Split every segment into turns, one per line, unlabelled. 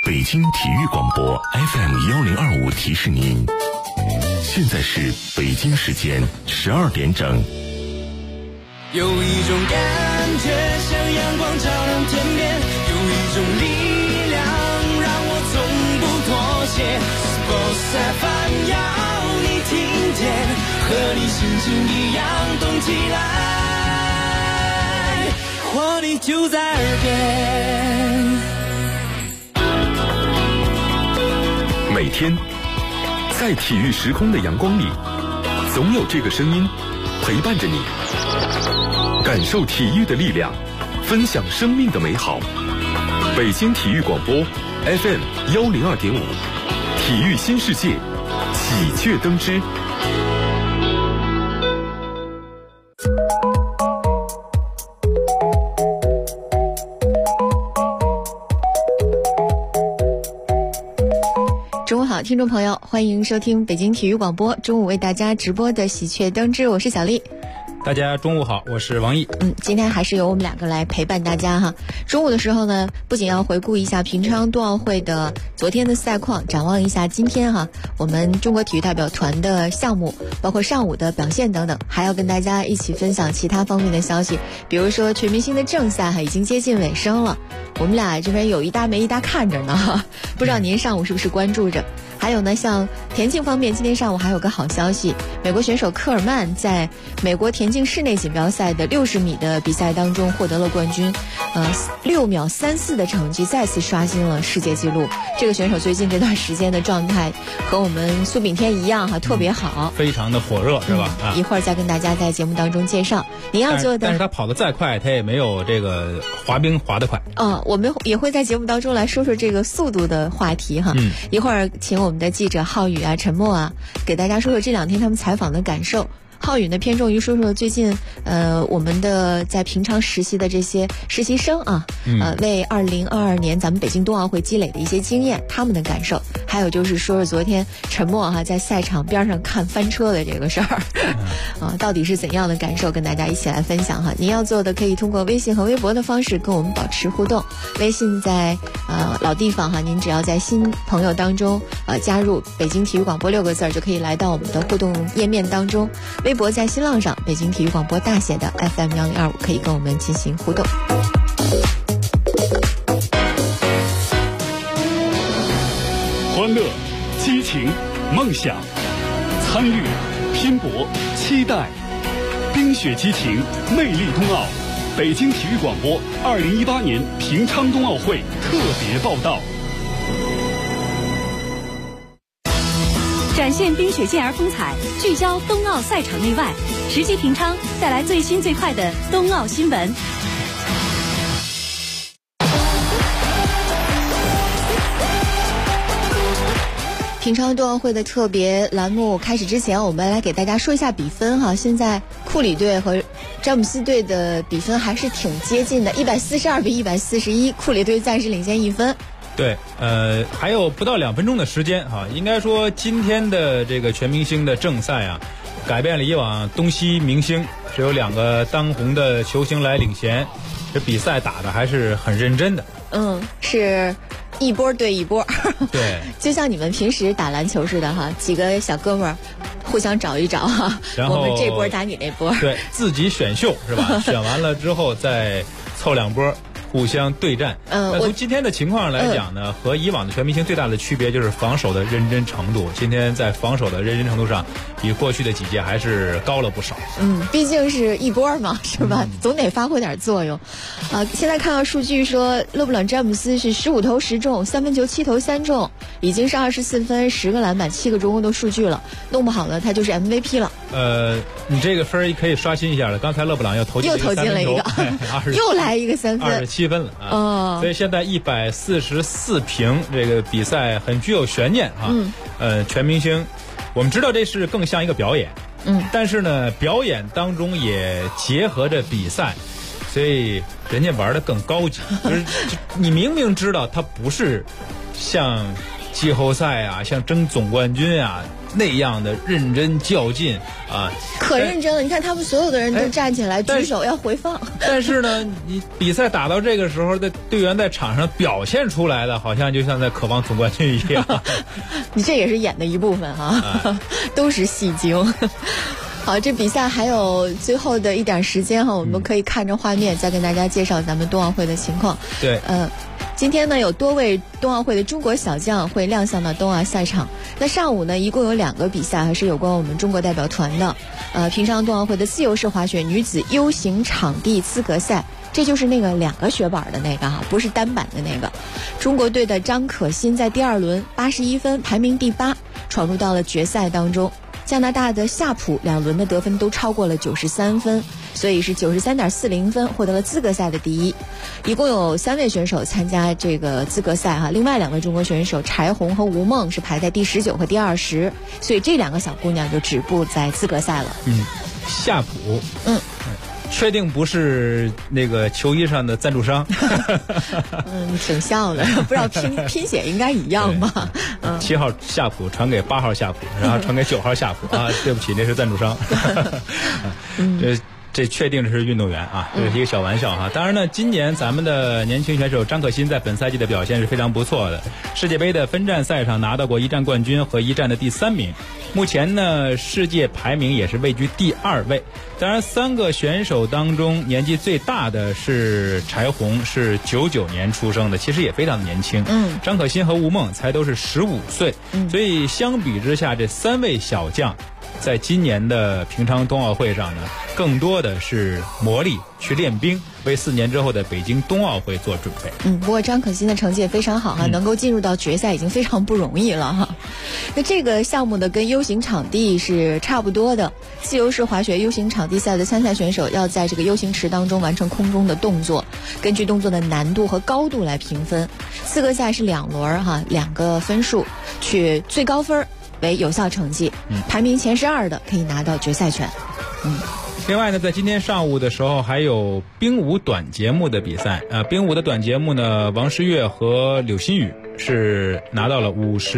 北京体育广播 FM1025提示您，现在是北京时间12点整。
有一种感觉像阳光照亮天边，有一种力量让我从不妥协。Sports FM 要你听见，和你心情一样动起来，活力就在耳边。
每天在体育时空的阳光里，总有这个声音陪伴着你，感受体育的力量，分享生命的美好。北京体育广播 FM102.5，体育新世界，喜鹊登枝。
中午好，听众朋友，欢迎收听北京体育广播中午为大家直播的喜鹊登枝，我是小丽。
大家中午好，我是王毅。
今天还是由我们两个来陪伴大家哈。中午的时候呢，不仅要回顾一下平昌冬奥会的昨天的赛况，展望一下今天哈我们中国体育代表团的项目，包括上午的表现等等，还要跟大家一起分享其他方面的消息，比如说全明星的正赛已经接近尾声了，我们俩这边有一搭没一搭看着呢，不知道您上午是不是关注着？还有呢，像田径方面，今天上午还有个好消息，美国选手科尔曼在美国田径室内锦标赛的60米的比赛当中获得了冠军，6秒34的成绩再次刷新了世界纪录。这个选手最近这段时间的状态和我们苏炳添一样特别好，
非常的火热，是吧？
一会儿再跟大家在节目当中介绍。您要做的，
但是他跑得再快，他也没有这个滑冰滑得快。
我们也会在节目当中来说说这个速度的话题哈。一会儿请我们的记者浩宇陈默给大家说说这2天他们采访的感受。浩宇呢偏重于说说最近我们的在平常实习的这些实习生为2022年咱们北京冬奥会积累的一些经验，他们的感受，还有就是说说昨天陈默在赛场边上看翻车的这个事儿到底是怎样的感受，跟大家一起来分享哈。您要做的可以通过微信和微博的方式跟我们保持互动。微信在老地方您只要在新朋友当中加入北京体育广播6个字就可以来到我们的互动页面当中。微博在新浪上北京体育广播大写的 FM1025，可以跟我们进行互动。
欢乐、激情、梦想、参与、拼搏、期待，冰雪激情，魅力冬奥。北京体育广播2018年平昌冬奥会特别报道。
展现冰雪健儿风采，聚焦冬奥赛场内外，实际平昌带来最新最快的冬奥新闻。
平昌冬奥会的特别栏目开始之前，我们来给大家说一下比分哈。现在库里队和詹姆斯队的比分还是挺接近的，142比141，库里队暂时领先1分。
对，还有不到2分钟的时间应该说今天的这个全明星的正赛改变了以往东西明星，只有2个当红的球星来领衔，这比赛打的还是很认真的。
是一波对一波，
对，
就像你们平时打篮球似的几个小哥们儿互相找一找
然后
我们这波打你那波，
对，自己选秀是吧？选完了之后再凑2波。互相对战。那从今天的情况来讲呢，和以往的全明星最大的区别就是防守的认真程度。今天在防守的认真程度上，比过去的几届还是高了不少。
毕竟是一波嘛，是吧？总得发挥点作用。现在看到数据说，勒布朗詹姆斯是15投10中，3分球7投3中，已经是24分、10个篮板、7个助攻的数据了。弄不好了，他就是 MVP 了。
你这个分可以刷新一下了。刚才勒布朗又投进了一个
又来一个3分
，27分了所以现在144平，这个比赛很具有悬念全明星，我们知道这是更像一个表演，但是呢，表演当中也结合着比赛，所以人家玩的更高级。就是你明明知道它不是像季后赛像争总冠军那样的认真较劲啊，
可认真了。你看他们所有的人都站起来举手要回放。
但是呢，你比赛打到这个时候，的队员在场上表现出来的，好像就像在渴望总冠军一样。
你这也是演的一部分哈，都是戏精。好，这比赛还有最后的一点时间哈，我们可以看着画面再跟大家介绍咱们冬奥会的情况。
对，
今天呢有多位冬奥会的中国小将会亮相到冬奥赛场。那上午呢一共有2个比赛还是有关我们中国代表团的。平昌冬奥会的自由式滑雪女子 U 型场地资格赛，这就是那个2个雪板的那个哈，不是单板的那个。中国队的张可欣在第2轮81分排名第8，闯入到了决赛当中。加拿大的夏普2轮的得分都超过了93分，所以是93.40分获得了资格赛的第1。一共有3位选手参加这个资格赛哈，另外2位中国选手柴红和吴梦是排在第19和第20，所以这2个小姑娘就止步在资格赛了。
夏普，确定不是那个球衣上的赞助商？
挺像的，不知道拼写应该一样吧
？7号夏普传给8号夏普，然后传给9号夏普啊，对不起，那是赞助商。这确定是运动员啊，这是一个小玩笑哈。当然呢，今年咱们的年轻选手张可欣在本赛季的表现是非常不错的，世界杯的分站赛上拿到过1站冠军和1站的第3名。目前呢，世界排名也是位居第2位。当然，3个选手当中年纪最大的是柴红，是99年出生的，其实也非常的年轻。张可欣和吴梦才都是15岁，所以相比之下，这3位小将在今年的平昌冬奥会上呢，更多的是磨砺去练兵，为4年之后的北京冬奥会做准备。
不过张可欣的成绩也非常好哈，能够进入到决赛已经非常不容易了哈。那这个项目的跟 U 型场地是差不多的，自由式滑雪 U 型场地赛的参赛选手要在这个 U 型池当中完成空中的动作，根据动作的难度和高度来评分。资格赛是2轮哈，2个分数，取最高分为有效成绩，排名前12的可以拿到决赛权。
另外呢，在今天上午的时候还有冰舞短节目的比赛冰舞的短节目呢，王诗玥和柳鑫宇是拿到了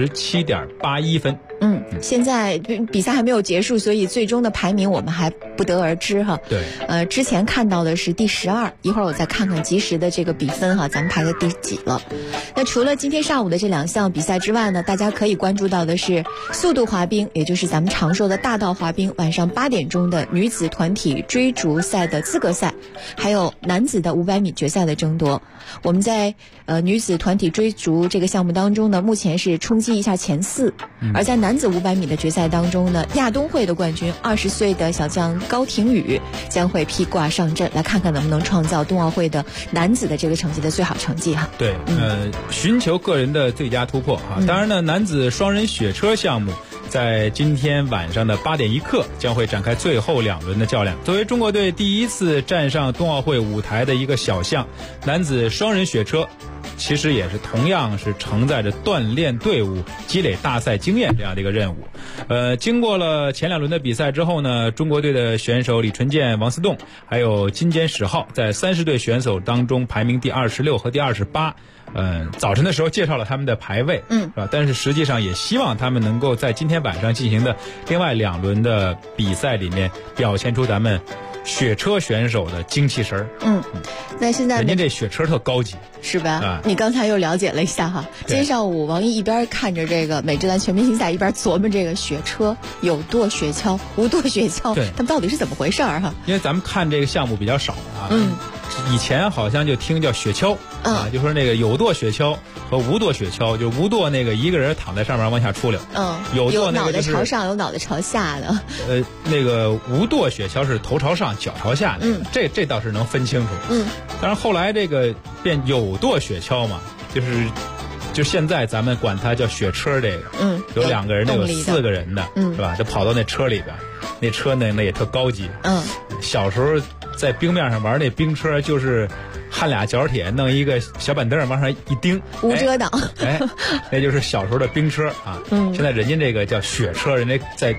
57.81分。
现在比赛还没有结束，所以最终的排名我们还不得而知哈。
对，
之前看到的是第12，一会儿我再看看及时的这个比分哈，咱们排在第几了。那除了今天上午的这2项比赛之外呢，大家可以关注到的是速度滑冰，也就是咱们常说的大道滑冰，晚上8点钟的女子团体追逐赛的资格赛，还有男子的500米决赛的争夺。我们在女子团体追逐这个项目当中呢，目前是冲击一下前4，而在男子500米的决赛当中呢，亚冬会的冠军20岁的小将高廷宇将会披挂上阵，来看看能不能创造冬奥会的男子的这个成绩的最好成绩哈。
对，寻求个人的最佳突破哈。当然呢，男子双人雪车项目在今天晚上的8点1刻将会展开最后2轮的较量。作为中国队第1次站上冬奥会舞台的一个小项，男子双人雪车其实也是同样是承载着锻炼队伍、积累大赛经验这样的一个任务。经过了前2轮的比赛之后呢，中国队的选手李纯健、王思栋还有金坚史浩在30队选手当中排名第26和第28。早晨的时候介绍了他们的排位，是吧？但是实际上也希望他们能够在今天晚上进行的另外2轮的比赛里面表现出咱们雪车选手的精气神儿。
那现在
人家这雪车特高级，
是吧？你刚才又了解了一下哈。今天上午王毅一边看着这个美职篮全明星赛，一边琢磨这个雪车有舵雪橇、无舵雪橇，他们到底是怎么回事儿哈？
因为咱们看这个项目比较少啊。以前好像就听叫雪橇就说那个有舵雪橇和无舵雪橇，就无舵那个一个人躺在上面往下出溜，有舵那个就是
有脑袋朝上有脑袋朝下的，
那个无舵雪橇是头朝上脚朝下的，这倒是能分清楚。但是后来这个变有舵雪橇嘛，就现在咱们管它叫雪车，这个有2个人的，有4个人的，是吧？就跑到那车里边，那车那也特高级。小时候在冰面上玩那冰车，就是焊俩角铁，弄一个小板凳往上一钉，
无遮挡。
那就是小时候的冰车啊。现在人家这个叫雪车，人家在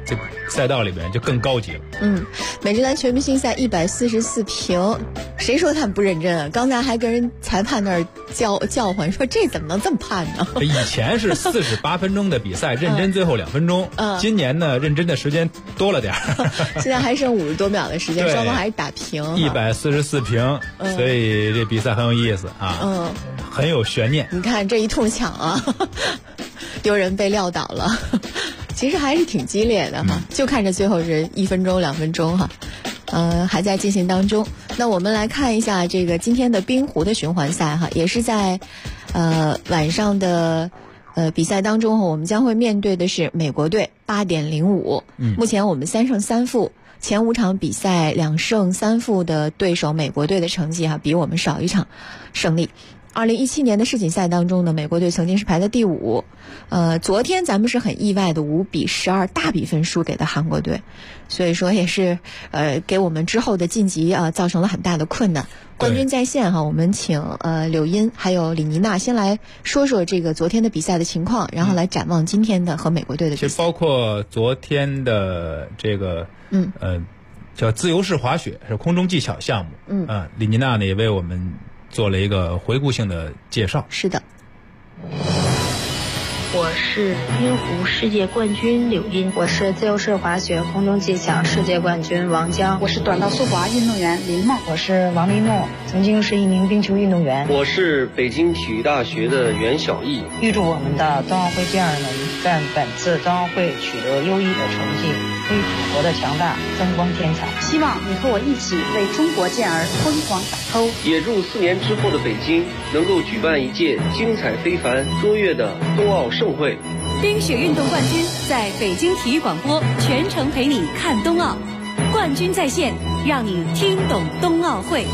这个赛道里边就更高级了。
美职篮全明星赛144平，谁说他们不认真啊？刚才还跟人裁判那儿叫唤说这怎么能这么判呢？
以前是48分钟的比赛，认真最后2分钟。今年呢，认真的时间多了点儿。
现在还剩50多秒的时间，双方还是打平
，144平，所以这比赛很有意思啊。很有悬念。
你看这一通抢啊，丢人被撂倒了。其实还是挺激烈的哈，就看着最后是1分钟2分钟哈，还在进行当中。那我们来看一下这个今天的冰壶的循环赛哈，也是在晚上的比赛当中，我们将会面对的是美国队8点05。目前我们3胜3负，前5场比赛2胜3负的对手美国队的成绩哈，比我们少1场胜利。2017年的世锦赛当中呢，美国队曾经是排在第5。昨天咱们是很意外的5比12大比分输给的韩国队，所以说也是给我们之后的晋级造成了很大的困难。冠军在线哈，我们请柳茵还有李妮娜先来说说这个昨天的比赛的情况，然后来展望今天的和美国队的比赛。
其实包括昨天的这个叫自由式滑雪，是空中技巧项目。李妮娜呢也为我们做了一个回顾性的介绍。
是的，
我是冰壶世界冠军柳茵，
我是自由式滑雪空中技巧世界冠军王江，
我是短道速滑运动员林梦，
我是王丽诺，曾经是一名冰球运动员。
我是北京体育大学的袁小艺。
预祝我们的冬奥会健儿们在本次冬奥会取得优异的成绩，为祖国的强大增光添彩。
希望你和我一起为中国健儿疯狂打 call。
也祝4年之后的北京能够举办一届精彩非凡、卓越的冬奥盛会。
冰雪运动冠军在北京体育广播全程陪你看冬奥，冠军在线，让你听懂冬奥会。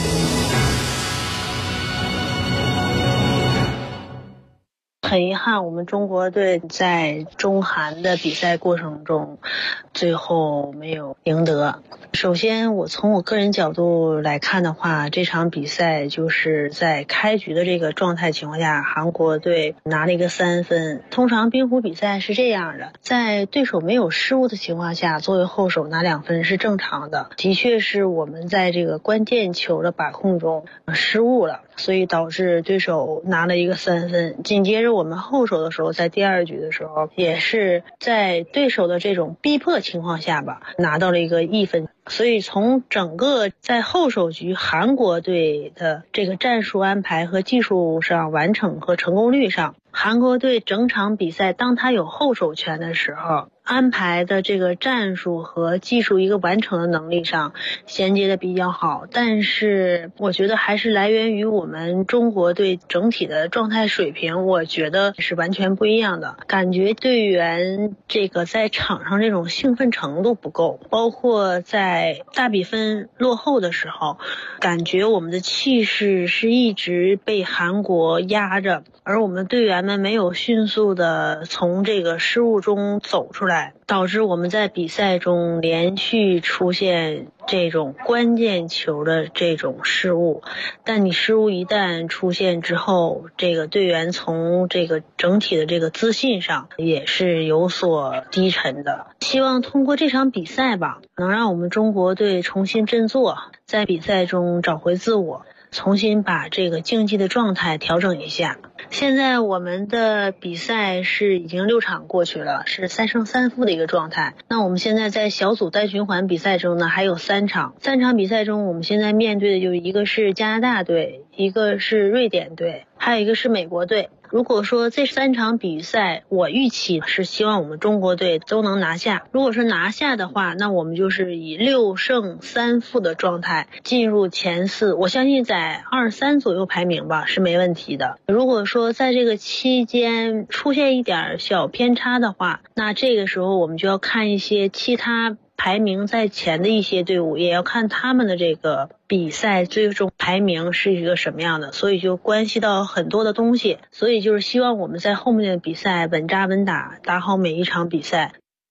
很遗憾，我们中国队在中韩的比赛过程中最后没有赢得。首先我从我个人角度来看的话，这场比赛就是在开局的这个状态情况下，韩国队拿了一个3分。通常冰壶比赛是这样的，在对手没有失误的情况下，作为后手拿2分是正常的。的确是我们在这个关键球的把控中失误了，所以导致对手拿了一个3分。紧接着我们后手的时候，在第2局的时候，也是在对手的这种逼迫情况下吧，拿到了一个1分。所以从整个在后手局韩国队的这个战术安排和技术上完成和成功率上，韩国队整场比赛当他有后手权的时候，安排的这个战术和技术一个完成的能力上衔接的比较好，但是我觉得还是来源于我们中国队整体的状态水平，我觉得是完全不一样的。感觉队员这个在场上这种兴奋程度不够，包括在大比分落后的时候，感觉我们的气势是一直被韩国压着，而我们队员们没有迅速的从这个失误中走出来，导致我们在比赛中连续出现这种关键球的这种失误。但你失误一旦出现之后，这个队员从这个整体的这个自信上也是有所低沉的。希望通过这场比赛吧，能让我们中国队重新振作，在比赛中找回自我，重新把这个竞技的状态调整一下。现在我们的比赛是已经6场过去了，是3胜3负的一个状态。那我们现在在小组单循环比赛中呢，还有3场比赛中，我们现在面对的就一个是加拿大队，一个是瑞典队，还有一个是美国队。如果说这3场比赛，我预期是希望我们中国队都能拿下。如果是拿下的话，那我们就是以6胜3负的状态进入前4，我相信在2-3左右排名吧是没问题的。如果说在这个期间出现一点小偏差的话，那这个时候我们就要看一些其他排名在前的一些队伍，也要看他们的这个比赛最终排名是一个什么样的，所以就关系到很多的东西。所以就是希望我们在后面的比赛稳扎稳打，打好每一场比赛。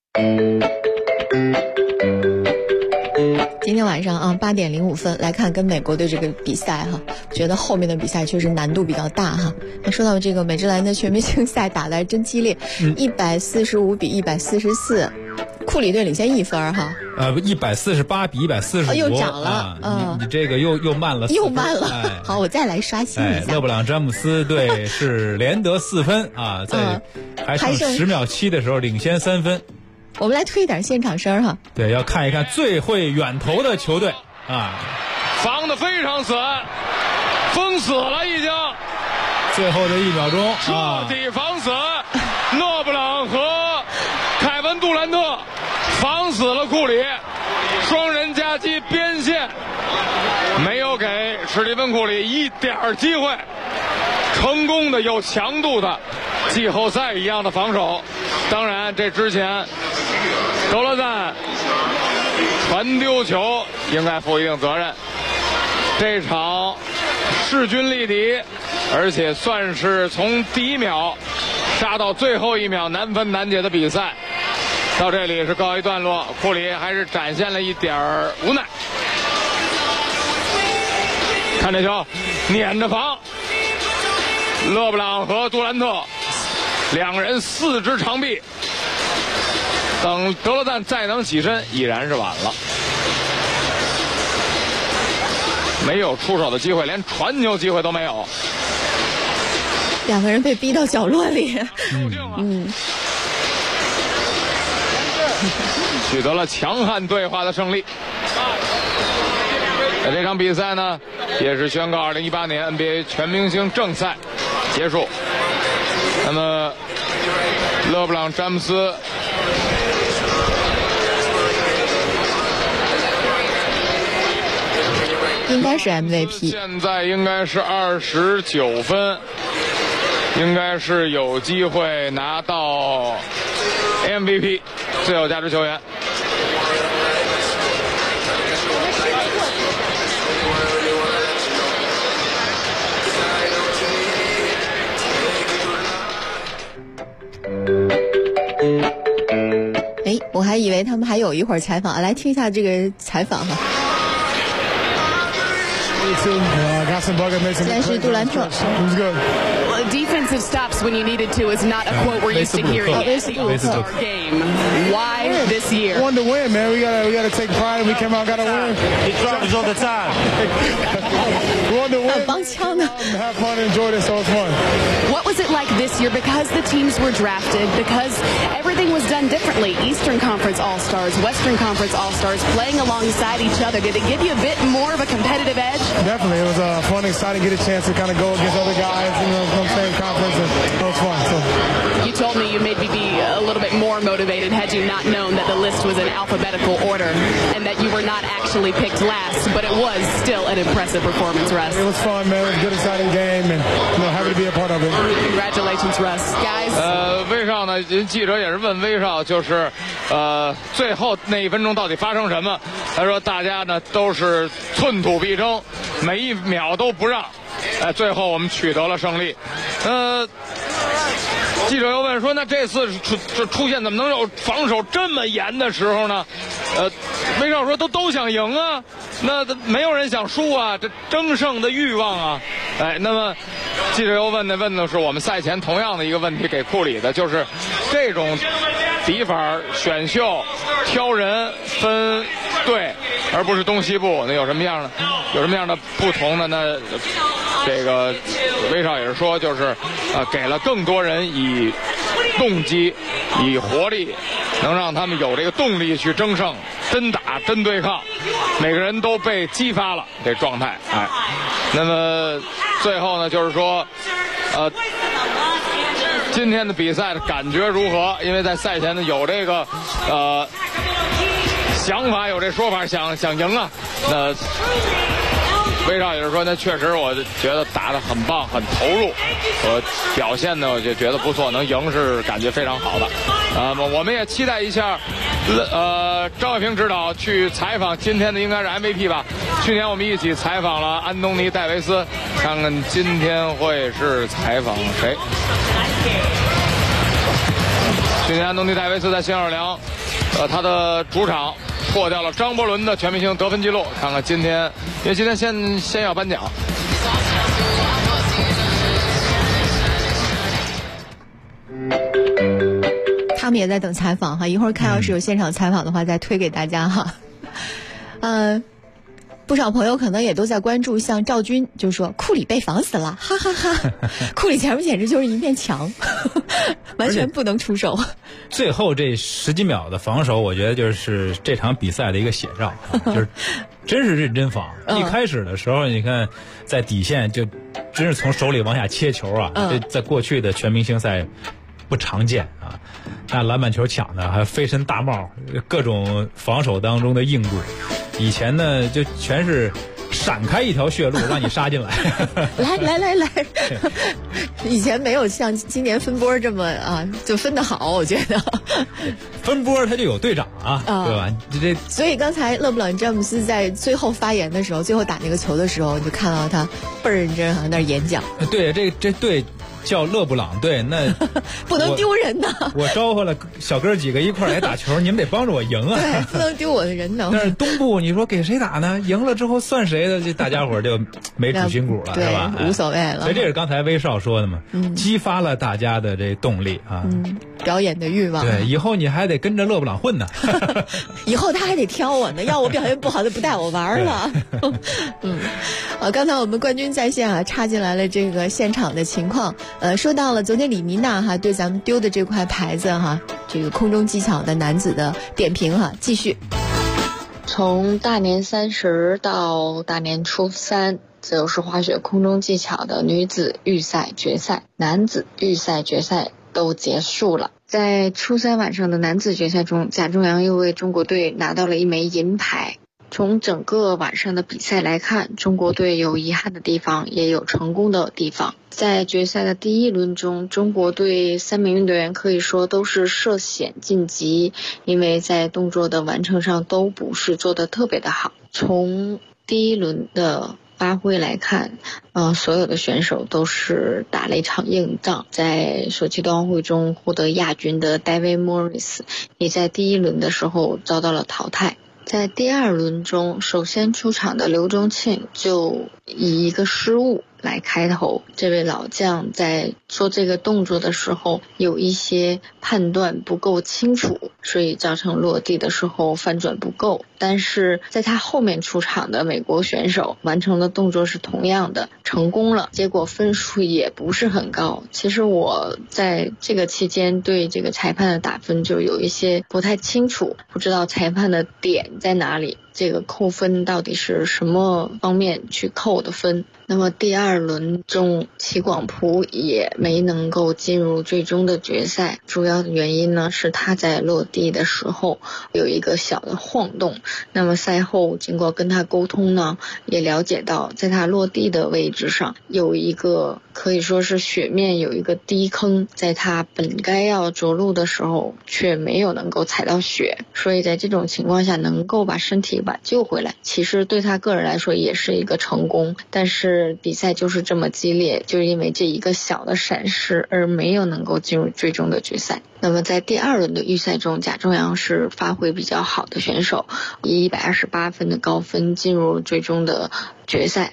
今天晚上8点05分来看跟美国队这个比赛哈，觉得后面的比赛确实难度比较大哈。那说到这个美职篮的全明星赛打得还真激烈，145比144， 库里队领先1分哈。
148比145，
又涨了。
你这个又慢了，
又慢了。好，我再来刷新一下。
勒布朗詹姆斯队是连得4分啊，在还剩10秒7的时候领先3分。
我们来推一点现场声哈。
对，要看一看最会远投的球队啊，
防得非常死，封死了已经。
最后的1秒钟，
彻底防死。勒布朗和凯文杜兰特防死了库里，双人夹击边线，没有给史蒂芬库里一点机会，成功的有强度的季后赛一样的防守。当然这之前德罗赞传丢球应该负一定责任，这场势均力敌，而且算是从第1秒杀到最后1秒难分难解的比赛，到这里是告一段落。库里还是展现了一点无奈，看这球撵着防，勒布朗和杜兰特两人4只长臂，等德罗赞再能起身已然是晚了，没有出手的机会，连传球机会都没有。
两个人被逼到角落里，
取得了强悍对话的胜利。这场比赛呢，也是宣告2018年 NBA 全明星正赛结束。那么，勒布朗詹姆斯
应该是 MVP，
现在应该是29分，应该是有机会拿到 MVP 最有价值球员。
我还以为他们还有一会儿采访，来听一下这个采访哈。现在是杜兰特。
Defensive stops when you needed to is not a quote we're used to hearing. It's the All-Star game. Why this year?
Won to win, man. We gotta take pride. We came out, gotta win.
He drops all the time.
We won to win.
帮腔呢。
Have fun, enjoy this, so it's fun.
What was it like this year? Because the teams were drafted, because everything was done differently. Eastern Conference All-Stars, Western Conference All-Stars, playing alongside each other. Did it give you a bit more of a competitive edge?
Definitely. It was fun, exciting, get a chance to kind of go against other guys, from the same conference, and it was fun. So.
You told me you'd maybe be a little bit more motivated had you not known that the list was in alphabetical order and that you were not actually picked last, but it was still an impressive performance, Russ.
It was fun, man. It was a good, exciting game, and happy to be a part of it.
Congratulations, Russ. Guys.
威少呢？记者也是问威少，就是最后那1分钟到底发生什么？他说大家呢都是寸土必争，每1秒都不让。最后我们取得了胜利。记者又问说，那这次出现怎么能有防守这么严的时候呢？威少说都想赢啊，那没有人想输啊，这争胜的欲望啊。那么记者又问的是我们赛前同样的一个问题给库里的，就是这种比法选秀挑人分队，而不是东西部，那有什么样的不同的呢？这个威少也是说，就是给了更多人以动机、以活力，能让他们有这个动力去争胜、真打、真对抗，每个人都被激发了这状态。那么最后呢，就是说，今天的比赛的感觉如何？因为在赛前呢有这个想法，有这说法，想赢啊。那威少也是说，那确实我觉得打得很棒，很投入，表现呢我就觉得不错，能赢是感觉非常好的。我们也期待一下，张卫平指导去采访今天的应该是 MVP 吧。去年我们一起采访了安东尼戴维斯，看看今天会是采访谁。去年安东尼戴维斯在新奥尔良，他的主场破掉了张伯伦的全明星得分记录。看看今天，因为今天先要颁奖。
他们也在等采访哈，一会儿看要是有现场采访的话再推给大家哈。不少朋友可能也都在关注，像赵军就说库里被防死了，哈哈哈。库里前面简直就是一面墙，完全不能出手。
最后这10几秒的防守，我觉得就是这场比赛的一个写照，就是真是认真防。一开始的时候，你看在底线就真是从手里往下切球啊，这在过去的全明星赛不常见啊。那篮板球抢的，还飞身大帽，各种防守当中的硬度。以前呢，就全是闪开一条血路让你杀进来。
来，以前没有像今年分波这么就分得好，我觉得。
分波他就有队长对吧？
所以刚才勒布朗詹姆斯在最后发言的时候，最后打那个球的时候，你就看到他倍儿认真在那儿演讲。
对，这队叫勒布朗队，那
不能丢人呐！
我招呼了小哥几个一块来打球，你们得帮着我赢啊！
对，不能丢我的人呢。
但是东部你说给谁打呢？赢了之后算谁的？这大家伙就没主心骨了，是吧？
无所谓了。
所以这是刚才威少说的嘛，激发了大家的这动力啊，
表演的欲望。
对，以后你还得跟着勒布朗混呢。
以后他还得挑我呢，要我表现不好就不带我玩了。刚才我们冠军在线插进来了这个现场的情况。说到了昨天李妮娜对咱们丢的这块牌子这个空中技巧的男子的点评继续。
从大年30到大年初3，自由式滑雪空中技巧的女子预赛、决赛、男子预赛、决赛都结束了。在初3晚上的男子决赛中，贾仲阳又为中国队拿到了1枚银牌。从整个晚上的比赛来看，中国队有遗憾的地方，也有成功的地方。在决赛的第1轮中，中国队3名运动员可以说都是涉险晋级，因为在动作的完成上都不是做得特别的好。从第1轮的发挥来看，所有的选手都是打了一场硬仗。在索契冬奥会中获得亚军的戴维·莫里斯也在第1轮的时候遭到了淘汰。在第2轮中，首先出场的刘钟庆就以一个失误来开头。这位老将在做这个动作的时候有一些判断不够清楚，所以造成落地的时候翻转不够。但是在他后面出场的美国选手完成的动作是同样的，成功了，结果分数也不是很高。其实我在这个期间对这个裁判的打分就有一些不太清楚，不知道裁判的点在哪里，这个扣分到底是什么方面去扣的分。那么第2轮中，齐广璞也没能够进入最终的决赛，主要的原因呢是他在落地的时候有一个小的晃动。那么赛后经过跟他沟通呢，也了解到在他落地的位置上有一个可以说是雪面有一个低坑，在他本该要着陆的时候却没有能够踩到雪，所以在这种情况下能够把身体挽救回来，其实对他个人来说也是一个成功。但是比赛就是这么激烈，就是因为这一个小的闪失而没有能够进入最终的决赛。那么在第2轮的预赛中，贾仲阳是发挥比较好的选手，以128分的高分进入最终的决赛。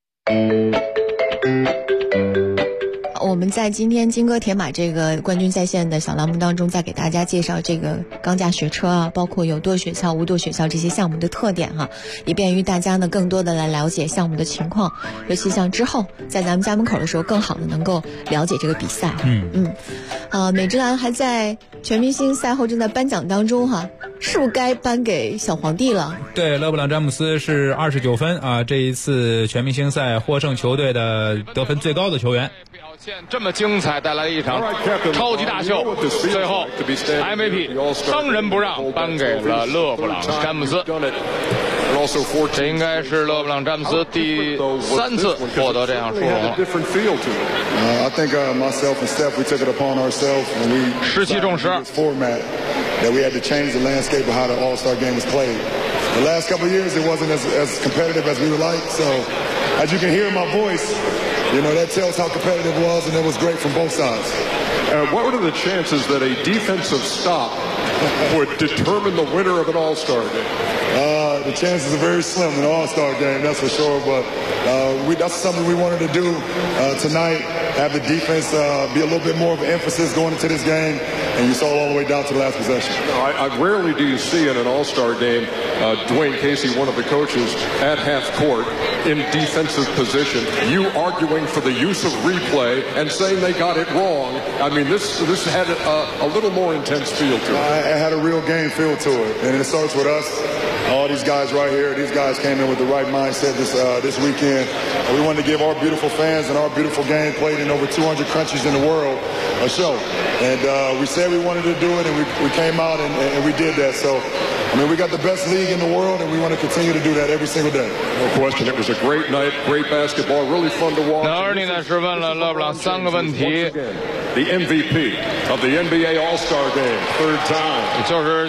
我们在今天金戈铁马这个冠军在线的小栏目当中，再给大家介绍这个钢架雪车包括有舵雪橇、无舵雪橇这些项目的特点以便于大家呢更多的来了解项目的情况，尤其像之后在咱们家门口的时候，更好的能够了解这个比赛。美职篮还在全明星赛后正在颁奖当中是不是该颁给小皇帝了？对，
勒布朗詹姆斯是29分这一次全明星赛获胜球队的得分最高的球员。
表现这么精彩，带来了一场超级大秀，最后 MVP 当仁不让颁给了勒布朗詹姆斯。这应该是勒布朗詹姆斯第3次获得这样殊荣了。士气重视。
That we had to change the landscape of how the All-Star game was played. The last couple of years, it wasn't as competitive as we would like. So, as you can hear in my voice, that tells how competitive it was, and it was great from both sides.
What were the chances that a defensive stop would determine the winner of an All-Star game?
The chances are very slim in an All-Star game, that's for sure. But that's something we wanted to do tonight. Have the defense be a little bit more of an emphasis going into this game. and you saw it all the way down to the last possession.
I rarely do you see in an all-star game Dwayne Casey, one of the coaches, at half court in defensive position, you arguing for the use of replay and saying they got it wrong. I mean, this had a little more intense feel to it.
It had a real game feel to it, and it starts with us. All these guys right here, these guys came in with the right mindset this weekend. We wanted to give our beautiful fans and our beautiful game played in over 200 countries in the world a show. And we said we wanted to do it, and we came out and we did that. So, I mean, we got the best league in the world, and we want to continue to do that every single day.
No question. It was a great night, great basketball, really fun to watch.
那你呢是问了勒布朗3个问题。
The MVP of the NBA All-Star Game, third time.
就是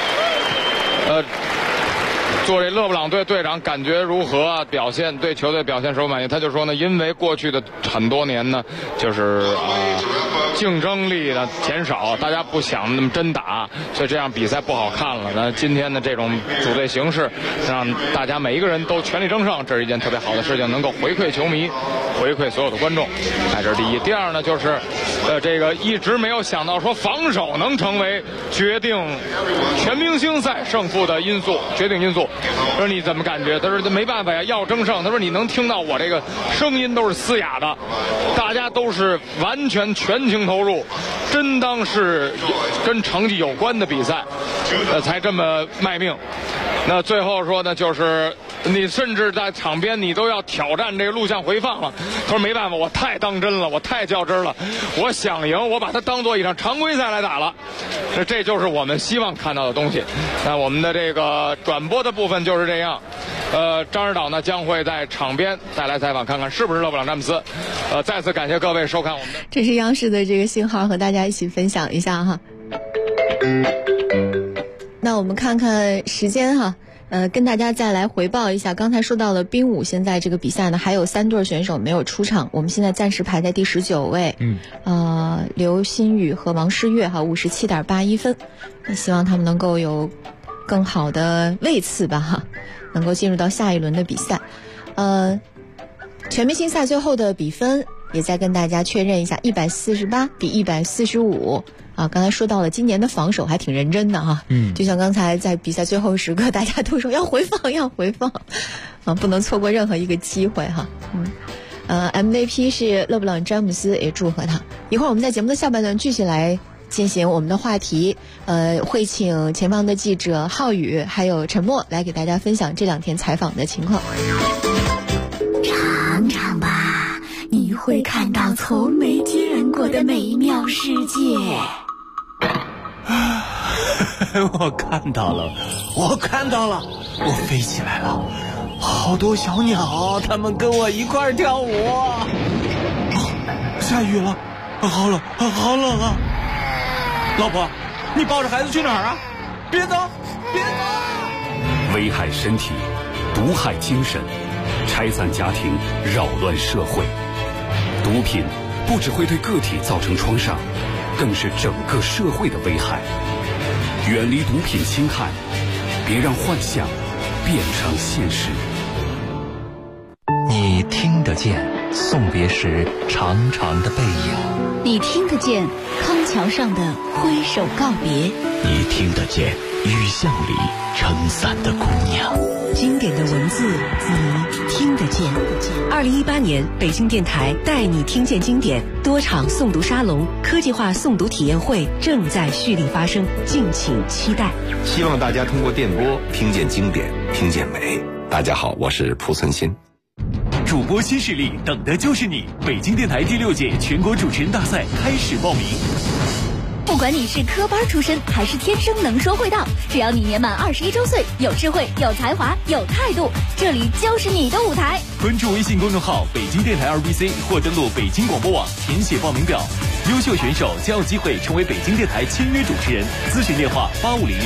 做这勒布朗队队长感觉如何啊？表现对球队表现是否满意？他就说呢，因为过去的很多年呢，就是竞争力呢减少，大家不想那么真打，所以这样比赛不好看了。那今天的这种组队形式，让大家每一个人都全力争胜，这是一件特别好的事情，能够回馈球迷，回馈所有的观众，这是第一。第二呢，就是这个一直没有想到说防守能成为决定全明星赛胜负的因素，决定因素。说你怎么感觉？他说没办法呀，要争胜。他说你能听到我这个声音都是嘶哑的，大家都是完全全情投入，真当是跟成绩有关的比赛，才这么卖命。那最后说呢，就是你甚至在场边你都要挑战这个录像回放了。他说没办法，我太当真了，我太较真了，我想赢，我把它当做一场常规赛来打了。这就是我们希望看到的东西。那我们的这个转播的部分就是这样。张指导呢将会在场边带来采访，看看是不是勒布朗詹姆斯。再次感谢各位收看我们的。
这是央视的这个信号，和大家一起分享一下哈。那我们看看时间哈。跟大家再来回报一下，刚才说到了冰舞，现在这个比赛呢还有3对选手没有出场，我们现在暂时排在第19位。刘欣宇和王诗玥哈57.81分，希望他们能够有更好的位次吧哈，能够进入到下一轮的比赛。全明星赛最后的比分也再跟大家确认一下，148比145。刚才说到了今年的防守还挺认真的哈，就像刚才在比赛最后时刻大家都说要回放不能错过任何一个机会哈。MVP 是勒布朗詹姆斯，也祝贺他。一会儿我们在节目的下半段继续来进行我们的话题，会请前方的记者浩宇还有陈默来给大家分享这2天采访的情况。
尝尝吧，你会看到从没见过的美妙世界。
我看到了，我飞起来了，好多小鸟，它们跟我一块儿跳舞。下雨了，好冷啊！老婆，你抱着孩子去哪儿啊？别走！
危害身体，毒害精神，拆散家庭，扰乱社会。毒品不只会对个体造成创伤，更是整个社会的危害。远离毒品侵害，别让幻想变成现实。
你听得见送别时长长的背影，
你听得见康桥上的挥手告别，
你听得见雨巷里撑伞的姑娘。
经典的文字你听得见。2018年北京电台带你听见经典多场诵读沙龙、科技化诵读体验会正在蓄力发生，敬请期待。
希望大家通过电波听见经典，听见美。大家好，我是蒲存昕。
主播新势力，等的就是你！北京电台第6届全国主持人大赛开始报名。
不管你是科班出身还是天生能说会道，只要你年满21周岁，有智慧、有才华、有态度，这里就是你的舞台。
关注微信公众号北京电台2BC 或登录北京广播网填写报名表，优秀选手将有机会成为北京电台签约主持人。咨询电话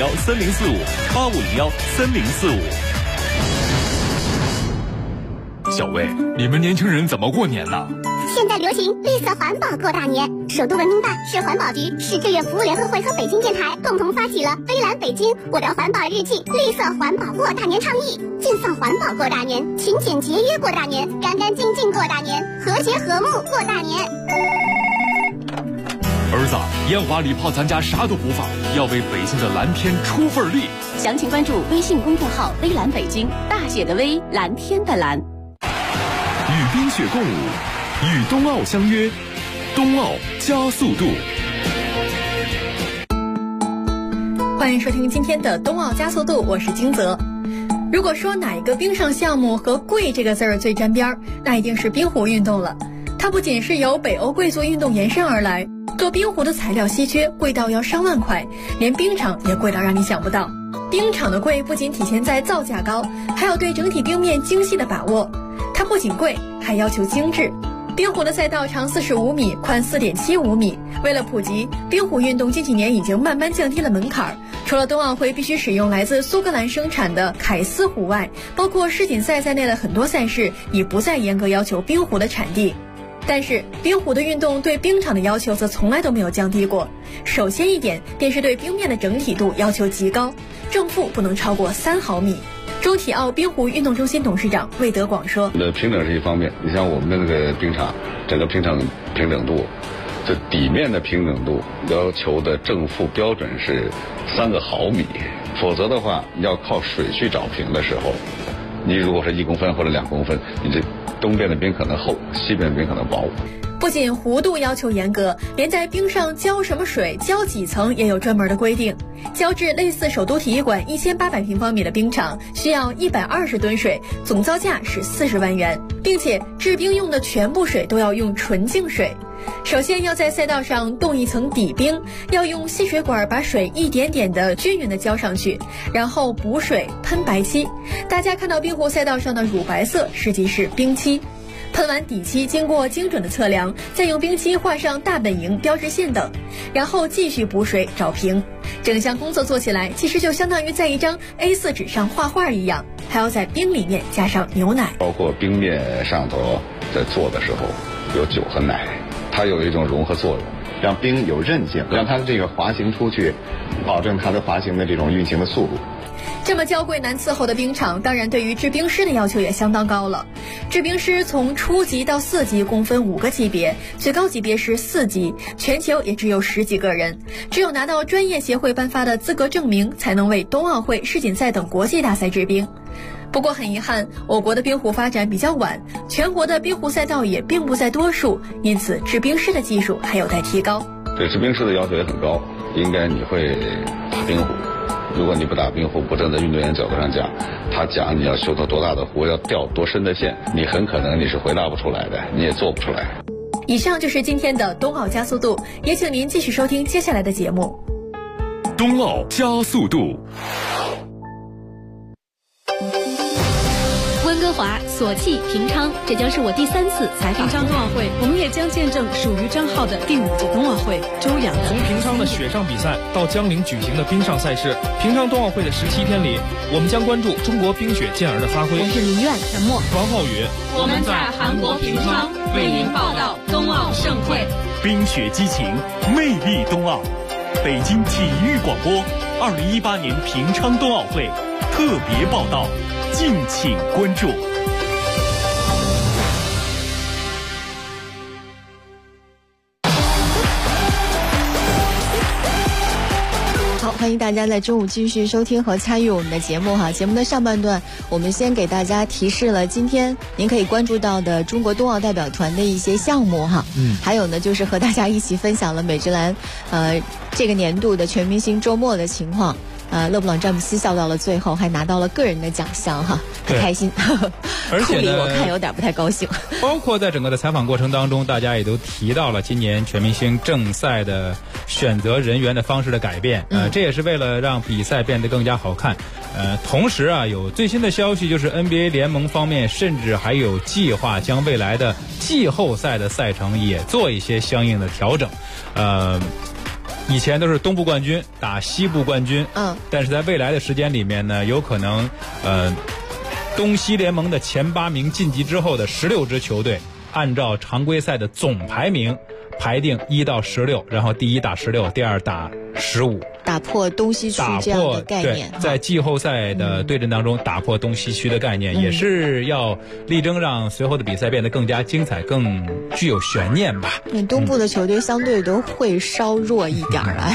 85013045，85013045。
小魏，你们年轻人怎么过年呢？
现在流行绿色环保过大年，首都文明办、市环保局、市志愿服务联合会和北京电台共同发起了“飞蓝北京，我的环保日记”绿色环保过大年倡议，尽放环保过大年，勤俭节约过大年，干干净净过大年，和谐和睦过大年。
儿子，烟花礼炮咱家啥都不放，要为北京的蓝天出份力。
详情关注微信公众号微蓝北京，大写的微，蓝天的蓝。
与冰雪共舞，与冬奥相约，冬奥加速度。
欢迎收听今天的冬奥加速度，我是金泽。如果说哪一个冰上项目和贵这个字儿最沾边儿，那一定是冰壶运动了。它不仅是由北欧贵族运动延伸而来，做冰壶的材料稀缺，贵到要上万块，连冰场也贵到让你想不到。冰场的贵不仅体现在造价高，还有对整体冰面精细的把握。它不仅贵，还要求精致。冰壶的赛道长45米，宽4.75米。为了普及，冰壶运动近几年已经慢慢降低了门槛。除了冬奥会必须使用来自苏格兰生产的凯斯壶外，包括世锦赛在内的很多赛事已不再严格要求冰壶的产地。但是冰壶的运动对冰场的要求则从来都没有降低过。首先一点便是对冰面的整体度要求极高，正负不能超过3毫米。中体奥冰壶运动中心董事长魏德广说：
平整是一方面，你像我们的那个冰场，整个冰场平整度，这底面的平整度要求的正负标准是3个毫米，否则的话要靠水去找平的时候，你如果是1公分或者2公分，你这东边的冰可能厚，西边的冰可能薄。
不仅弧度要求严格，连在冰上浇什么水、浇几层也有专门的规定。浇制类似首都体育馆1800平方米的冰场，需要120吨水，总造价是40万元，并且制冰用的全部水都要用纯净水。首先要在赛道上冻一层底冰，要用细水管把水一点点的均匀的浇上去，然后补水喷白漆。大家看到冰壶赛道上的乳白色实际是冰漆。喷完底漆，经过精准的测量，再用冰漆画上大本营、标志线等，然后继续补水找平。整项工作做起来，其实就相当于在一张 A4 纸上画画一样，还要在冰里面加上牛奶。
包括冰面上头在做的时候有酒和奶，它有一种融合作用，
让冰有韧性，让它的这个滑行出去，保证它的滑行的这种运行的速度。
这么娇贵难伺候的冰场，当然对于制冰师的要求也相当高了。制冰师从初级到4级共分5个级别，最高级别是4级，全球也只有10几个人。只有拿到专业协会颁发的资格证明，才能为冬奥会、世锦赛等国际大赛制冰。不过很遗憾，我国的冰壶发展比较晚，全国的冰壶赛道也并不在多数，因此制冰师的技术还有待提高。
对制冰师的要求也很高，应该你会打冰壶。如果你不打冰壶，不站在运动员角度上讲，他讲你要修到多大的壶，要掉多深的线，你很可能你是回答不出来的，你也做不出来。
以上就是今天的冬奥加速度，也请您继续收听接下来的节目。
冬奥加速度。
温哥华、索契、平昌，这将是我第3次采访
平昌冬奥会，我们也将见证属于张浩的第5届冬奥会。周洋
从平昌的雪上比赛到江陵举行的冰上赛事，平昌冬奥会的17天里，我们将关注中国冰雪健儿的发挥。
我是林苑陈默、
王浩宇，
我们在韩国平昌为您报道冬奥盛会。
冰雪激情，魅力冬奥。北京体育广播2018年平昌冬奥会特别报道，敬请关注。
好，欢迎大家在中午继续收听和参与我们的节目哈。节目的上半段，我们先给大家提示了今天您可以关注到的中国冬奥代表团的一些项目哈。还有呢，就是和大家一起分享了美职篮这个年度的全明星周末的情况。勒布朗詹姆斯笑到了最后，还拿到了个人的奖项哈，很开心。
而且呢，
库里我看有点不太高兴。
包括在整个的采访过程当中，大家也都提到了今年全明星正赛的选择人员的方式的改变。这也是为了让比赛变得更加好看。同时啊，有最新的消息就是 NBA 联盟方面甚至还有计划将未来的季后赛的赛程也做一些相应的调整。以前都是东部冠军打西部冠军，但是在未来的时间里面呢，有可能东西联盟的前8名晋级之后的16支球队，按照常规赛的总排名排定1到16，然后第1打16，第2打15。
打破东西区这样的概念，
在季后赛的对阵当中打破东西区的概念，也是要力争让随后的比赛变得更加精彩，更具有悬念吧。
东部的球队相对都会稍弱一点来。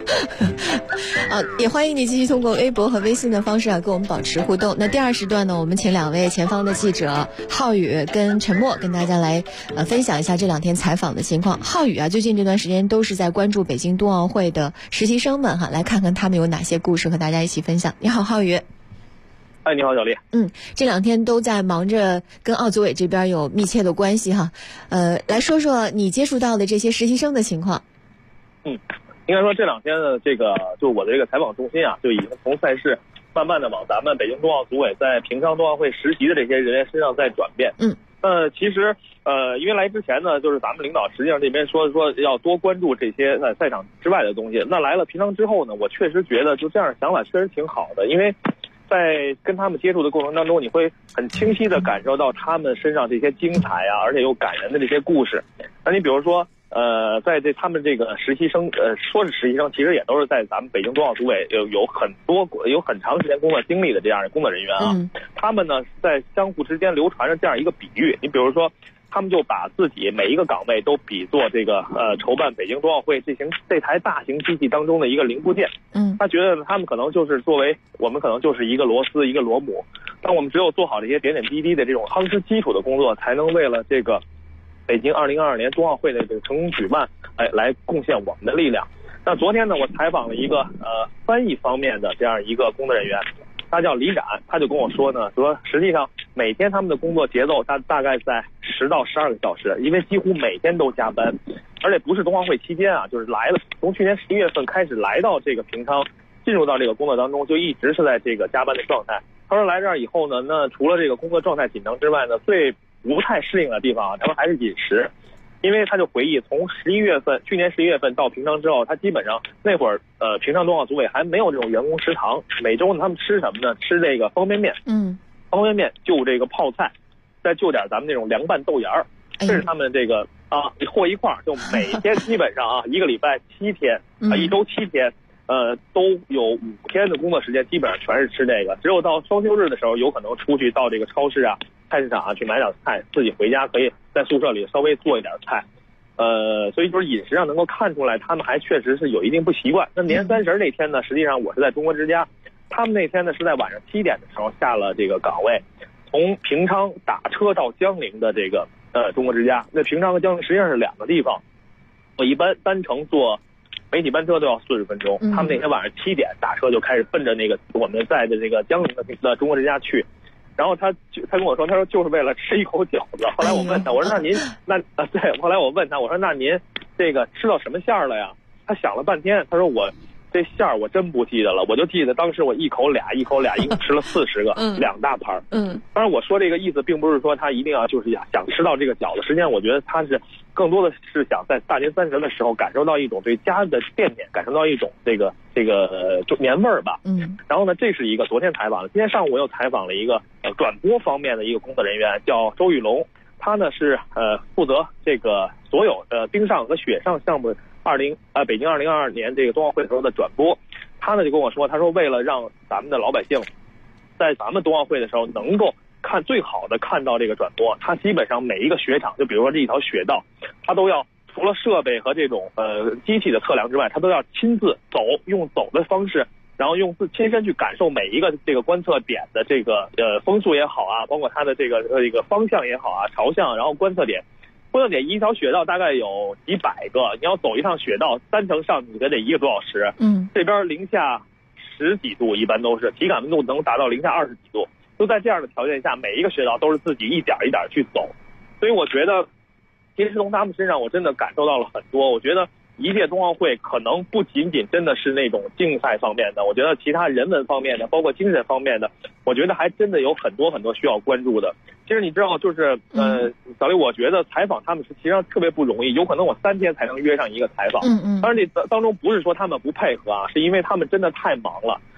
也欢迎你继续通过微博和微信的方式跟我们保持互动。那第2时段呢，我们请2位前方的记者浩宇跟陈默跟大家来分享一下这2天采访的情况。浩宇最近这段时间都是在关注北京冬奥会的实习生们来看看他们有哪些故事和大家一起分享。你好，浩宇。
你好，小丽。
这2天都在忙着跟奥组委这边有密切的关系来说说你接触到的这些实习生的情况。
应该说这2天的这个就我的这个采访中心就已经从赛事慢慢的往咱们北京冬奥组委在平昌冬奥会实习的这些人员身上在转变。其实因为来之前呢，就是咱们领导实际上这边说要多关注这些赛场之外的东西。那来了平昌之后呢，我确实觉得就这样的想法确实挺好的，因为在跟他们接触的过程当中，你会很清晰的感受到他们身上这些精彩而且又感人的这些故事。那你比如说在他们这个实习生说是实习生，其实也都是在咱们北京冬奥组委有很长时间工作经历的这样的工作人员他们呢在相互之间流传着这样一个比喻。你比如说他们就把自己每一个岗位都比作这个筹办北京冬奥会这台大型机器当中的一个零部件。他觉得他们可能就是我们可能就是一个螺丝一个螺母，但我们只有做好这些点点滴滴的这种夯实基础的工作，才能为了这个北京2022年冬奥会的这个成功举办来贡献我们的力量。那昨天呢，我采访了一个翻译方面的这样一个工作人员，他叫李展，他就跟我说呢，说实际上每天他们的工作节奏大概在10到12个小时，因为几乎每天都加班，而且不是冬奥会期间就是来了，从去年11月份开始来到这个平昌，进入到这个工作当中，就一直是在这个加班的状态。他说来这儿以后呢，那除了这个工作状态紧张之外呢，最不太适应的地方他说还是饮食。因为他就回忆，从去年11月份到平昌之后，他基本上那会儿平昌冬奥组委还没有这种员工食堂，每周呢他们吃什么呢？吃这个方便面，方便面就这个泡菜，再就点咱们那种凉拌豆芽儿，这是他们这个和一块儿，就每天基本上一个礼拜7天一周7天，都有5天的工作时间，基本上全是吃这个。只有到双休日的时候，有可能出去到这个超市菜市场去买点菜，自己回家可以在宿舍里稍微做一点菜。所以就是饮食上能够看出来，他们还确实是有一定不习惯。那年30那天呢，实际上我是在中国之家，他们那天呢是在晚上7点的时候下了这个岗位，从平昌打车到江陵的这个中国之家。那平昌和江陵实际上是2个地方，我一般单程坐媒体班车都要40分钟，他们那天晚上7点打车就开始奔着那个我们在的这个江陵的中国之家去。然后他跟我说，他说就是为了吃一口饺子。后来我问他，我说那您对，后来我问他，我说那您这个吃到什么馅儿了呀？他想了半天，他说我这馅儿我真不记得了，我就记得当时我一口俩，一共吃了40个，2大盘。当然我说这个意思并不是说他一定要就是想吃到这个饺子，实际上我觉得他是更多的是想在大年30的时候感受到一种对家的惦念，感受到一种这个年味儿吧。然后呢，这是一个昨天采访的。今天上午我又采访了一个转播方面的一个工作人员，叫周玉龙，他呢是负责这个所有冰上和雪上项目北京2022年这个冬奥会的时候的转播。他呢就跟我说，他说为了让咱们的老百姓在咱们冬奥会的时候能够最好的看到这个转播，他基本上每一个雪场，就比如说这一条雪道，他都要除了设备和这种机器的测量之外，他都要亲自用走的方式，然后用亲身去感受每一个这个观测点的这个风速也好包括它的这个方向也好朝向，然后观测点一条雪道大概有几百个，你要走一趟雪道单程上你得1个多小时。这边零下10几度，一般都是体感温度能达到零下20几度。就在这样的条件下，每一个雪道都是自己一点一点去走。所以我觉得其实从他们身上我真的感受到了很多。我觉得一届冬奥会可能不仅仅真的是那种竞赛方面的，我觉得其他人文方面的，包括精神方面的，我觉得还真的有很多需要关注的。其实你知道，就是小丽，我觉得采访他们实际上特别不容易，有可能我3天才能约上一个采访。当然这当中不是说他们不配合是因为他们真的太忙了。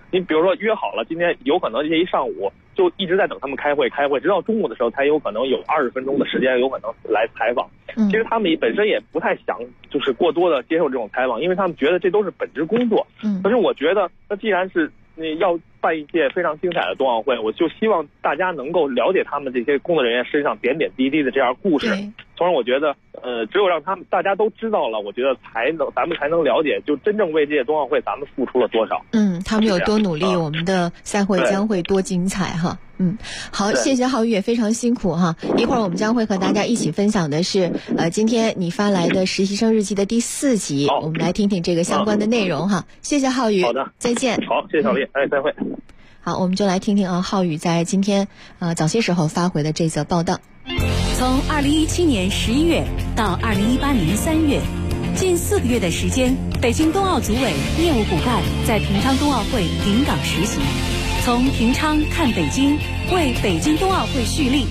你比如说约好了今天有可能这一上午就一直在等他们开会，直到中午的时候才有可能有20分钟的时间有可能来采访。其实他们本身也不太想就是过多的接受这种采访，因为他们觉得这都是本职工作。可是我觉得那既然是要办一届非常精彩的冬奥会，我就希望大家能够了解他们这些工作人员身上点点滴滴的这样故事。从而我觉得只有让大家都知道了，我觉得咱们才能了解就真正为这届冬奥会咱们付出了多少。
他们有多努力，我们的赛会将会多精彩哈。好，谢谢浩宇，也非常辛苦哈。一会儿我们将会和大家一起分享的是今天你发来的实习生日记的第4集，我们来听听这个相关的内容哈。谢谢浩宇，
好的，
再见。
好，谢谢小丽，再会。
好，我们就来听听浩宇在今天早些时候发回的这则报道。
从2017年11月到2018年3月，近4个月的时间，北京冬奥组委业务骨干在平昌冬奥会临港实习，从平昌看北京，为北京冬奥会蓄力。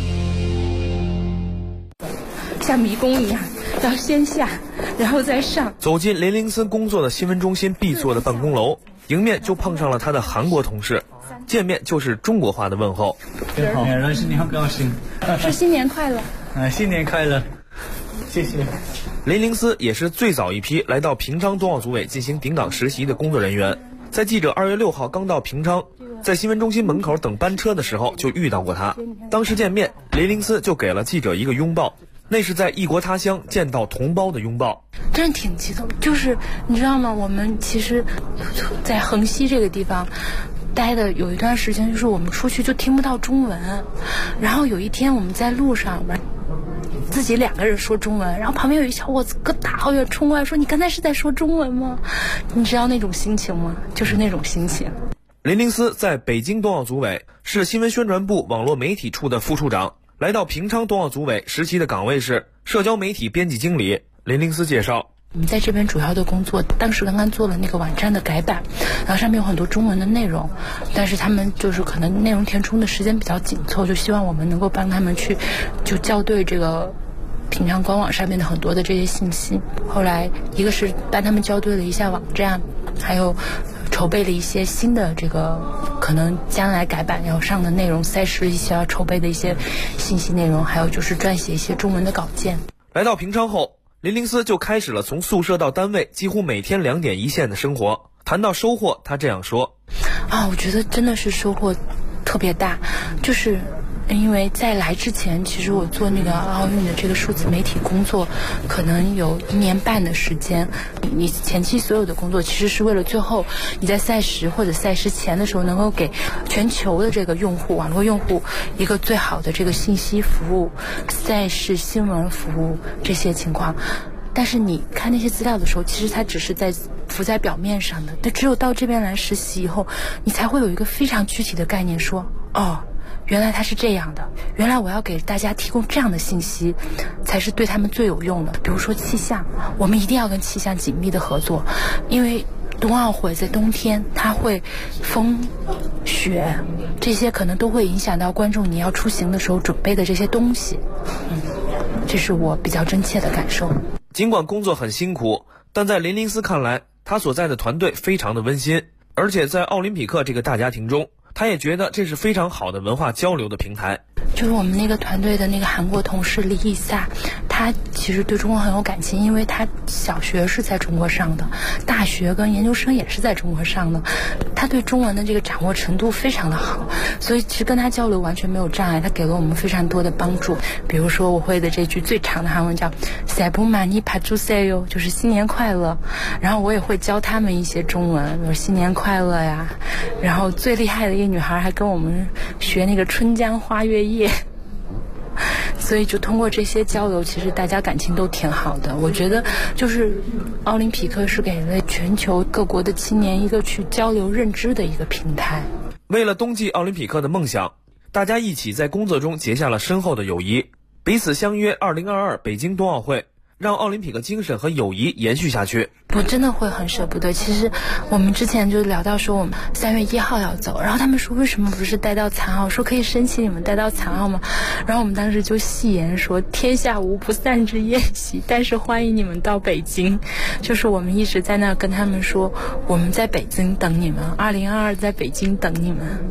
像迷宫一样，要先下，然后再上。
走进林灵森工作的新闻中心 B 座的办公楼，迎面就碰上了他的韩国同事，见面就是中国话的问候。
你好，认识你很高兴。
说新年快乐。
新年快乐，谢谢。
林灵思也是最早一批来到平昌冬奥组委进行顶岗实习的工作人员。在记者2月6号刚到平昌，在新闻中心门口等班车的时候就遇到过他。当时见面，林灵思就给了记者一个拥抱，那是在异国他乡见到同胞的拥抱。
真的挺激动，就是你知道吗？我们其实在横溪这个地方待的有一段时间，就是我们出去就听不到中文，然后有一天我们在路上自己2个人说中文，然后旁边有一小伙子可大老远冲过来说：“你刚才是在说中文吗？”你知道那种心情吗？就是那种心情。
林灵思在北京冬奥组委是新闻宣传部网络媒体处的副处长，来到平昌冬奥组委实习的岗位是社交媒体编辑经理。林灵思介绍，
我们在这边主要的工作，当时刚刚做了那个网站的改版，然后上面有很多中文的内容，但是他们就是可能内容填充的时间比较紧凑，就希望我们能够帮他们去就校对这个平常官网上面的很多的这些信息。后来一个是帮他们校对了一下网站，还有筹备了一些新的这个可能将来改版要上的内容，赛事一些要筹备的一些信息内容，还有就是撰写一些中文的稿件。
来到平昌后，林灵思就开始了从宿舍到单位几乎每天2点一线的生活。谈到收获，他这样说：
我觉得真的是收获特别大，就是因为在来之前，其实我做那个奥运的这个数字媒体工作，可能有1年半的时间。你前期所有的工作，其实是为了最后你在赛时或者赛时前的时候，能够给全球的这个用户、网络用户一个最好的这个信息服务、赛事新闻服务这些情况。但是你看那些资料的时候，其实它只是浮在表面上的。但只有到这边来实习以后，你才会有一个非常具体的概念，说原来它是这样的，原来我要给大家提供这样的信息才是对他们最有用的。比如说气象，我们一定要跟气象紧密的合作，因为冬奥会在冬天，它会风雪这些可能都会影响到观众你要出行的时候准备的这些东西。这是我比较真切的感受。
尽管工作很辛苦，但在林灵思看来，他所在的团队非常的温馨，而且在奥林匹克这个大家庭中，他也觉得这是非常好的文化交流的平台。
就是我们那个团队的那个韩国同事李易萨，他其实对中国很有感情，因为他小学是在中国上的，大学跟研究生也是在中国上的，他对中文的这个掌握程度非常的好，所以其实跟他交流完全没有障碍，他给了我们非常多的帮助。比如说我会的这句最长的韩文叫새해 복 많이 받으세요，就是新年快乐，然后我也会教他们一些中文，比如新年快乐呀，然后最厉害的一个女孩还跟我们学那个春江花月夜，所以就通过这些交流，其实大家感情都挺好的。我觉得就是奥林匹克是给了全球各国的青年一个去交流认知的一个平台。
为了冬季奥林匹克的梦想，大家一起在工作中结下了深厚的友谊，彼此相约2022北京冬奥会， 让奥林匹克精神和友谊延续下去。
我真的会很舍不得。其实我们之前就聊到说我们3月1号要走，然后他们说为什么不是带到残奥，说可以申请你们带到残奥吗？然后我们当时就戏言说天下无不散之宴席，但是欢迎你们到北京。就是我们一直在那跟他们说我们在北京等你们，2022在北京等你们。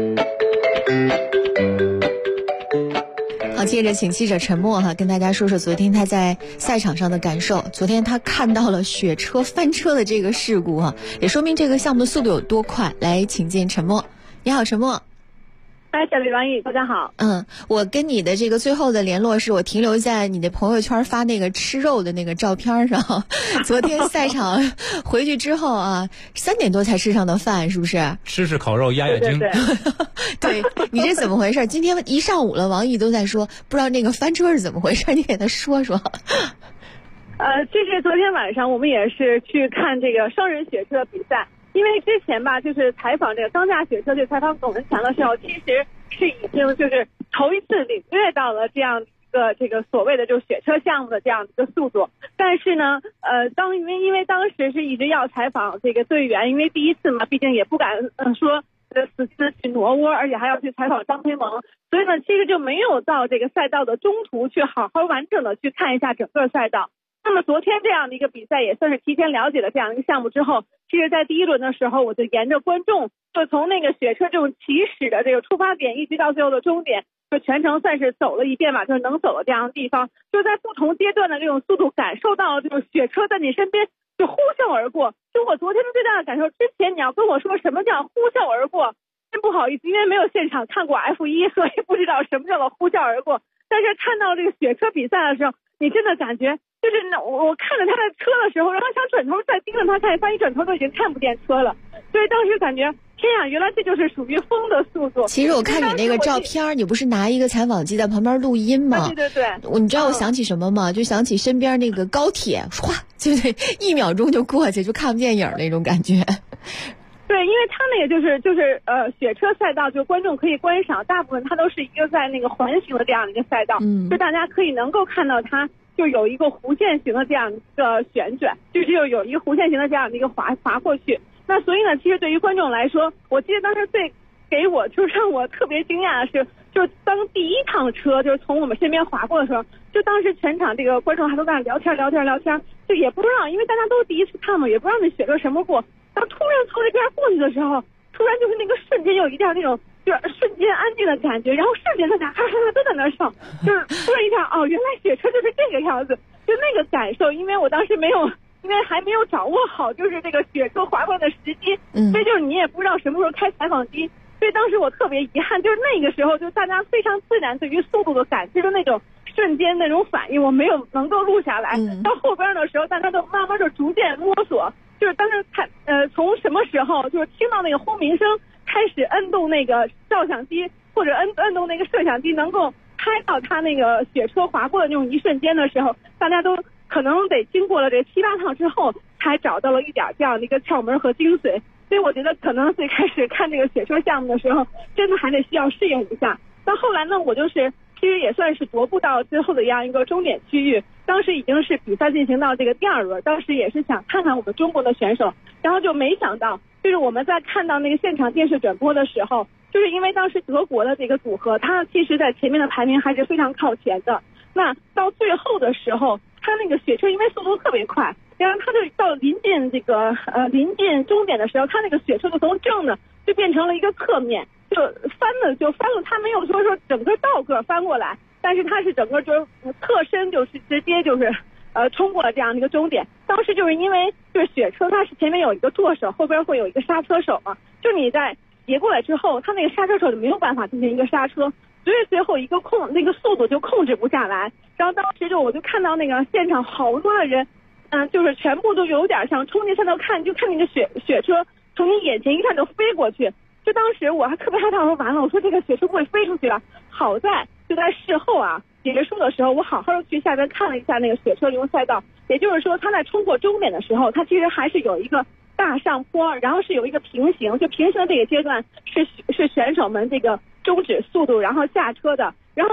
好，接着请记者陈默跟大家说说昨天他在赛场上的感受。昨天他看到了雪车翻车的这个事故也说明这个项目的速度有多快。来，请见陈默。你好，陈默。
小李、王毅，大家好。
我跟你的这个最后的联络是我停留在你的朋友圈发那个吃肉的那个照片上。昨天赛场回去之后3点多才吃上的饭，是不是？
吃烤肉压压惊。
对，你这怎么回事？今天一上午了，王毅都在说，不知道那个翻车是怎么回事，你给他说说。
其实昨天晚上我们也是去看这个双人雪车比赛。因为之前吧，就是采访这个钢架雪车，就采访董文强的时候，其实是已经就是头一次领略到了这样一个这个所谓的就是雪车项目的这样一个速度。但是呢，因为当时是一直要采访这个队员，因为第一次嘛，毕竟也不敢说死去挪窝，而且还要去采访张培萌，所以呢，其实就没有到这个赛道的中途去好好完整的去看一下整个赛道。那么昨天这样的一个比赛也算是提前了解了这样一个项目之后，其实在第一轮的时候我就沿着观众就从那个雪车这种起始的这个出发点一直到最后的终点，就全程算是走了一遍吧，就是能走的这样的地方，就在不同阶段的这种速度感受到这个雪车在你身边就呼啸而过。就我昨天的最大的感受，之前你要跟我说什么叫呼啸而过，真不好意思，因为没有现场看过 F1， 所以不知道什么叫做呼啸而过。但是看到这个雪车比赛的时候，你真的感觉就是我看着他的车的时候，然后想转头再盯着他看，发现转头都已经看不见车了。所以当时感觉天呀，原来这就是属于风的速度。
其实我看你那个照片，你不是拿一个采访机在旁边录音吗？
对。
你知道我想起什么吗？就想起身边那个高铁，唰，就得1秒钟就过去，就看不见影那种感觉。
对，因为它那个就是雪车赛道，就观众可以观赏，大部分它都是一个在那个环形的这样的一个赛道，就大家可以能够看到它就有一个弧线型的这样一个旋转，就是有一个弧线型的这样的一个滑过去。那所以呢，其实对于观众来说，我记得当时最给我就让我特别惊讶的是，就当第一趟车就是从我们身边划过的时候，就当时全场这个观众还都在聊天，就也不知道，因为大家都是第一次看嘛，也不知道那雪车什么过。然后突然从这边过去的时候，突然就是那个瞬间有一点那种就是瞬间安静的感觉，然后瞬间大家都在那上，就是突然一下原来雪车就是这个样子，就那个感受。因为我当时因为还没有掌握好就是这个雪车滑过的时机，所以就是你也不知道什么时候开采访机，所以当时我特别遗憾，就是那个时候就大家非常自然对于速度的感知的那种瞬间那种反应，我没有能够录下来。到后边的时候，大家都慢慢就逐渐摸索。就是当时从什么时候就是听到那个轰鸣声开始摁动那个照相机或者摁动那个摄像机，能够拍到他那个雪车划过的那种一瞬间的时候，大家都可能得经过了这7、8趟之后才找到了一点这样的一个窍门和精髓。所以我觉得可能最开始看这个雪车项目的时候，真的还得需要适应一下。到后来呢，我就是其实也算是踱步到最后的这样一个终点区域，当时已经是比赛进行到这个第2轮，当时也是想看看我们中国的选手，然后就没想到就是我们在看到那个现场电视转播的时候，就是因为当时德国的这个组合它其实在前面的排名还是非常靠前的，那到最后的时候它那个雪车因为速度特别快，然后它就到临近终点的时候，它那个雪车就从正的就变成了一个侧面，就翻了，它没有说整个倒个翻过来，但是它是整个就是侧身就是直接就是冲过了这样的一个终点。当时就是因为就是雪车它是前面有一个舵手，后边会有一个刹车手嘛，就你在斜过来之后，它那个刹车手就没有办法进行一个刹车，所以最后一个那个速度就控制不下来。然后当时我就看到那个现场好多的人，就是全部都有点像冲进山头看，就看那个雪车从你眼前一看就飞过去。就当时我还特别害怕，说完了，我说这个雪车不会飞出去了。好在就在事后结束的时候，我好好的去下边看了一下那个雪车流赛道，也就是说它在冲过终点的时候，它其实还是有一个大上坡，然后是有一个平行，就平行的这个阶段是选手们这个终止速度然后下车的。然后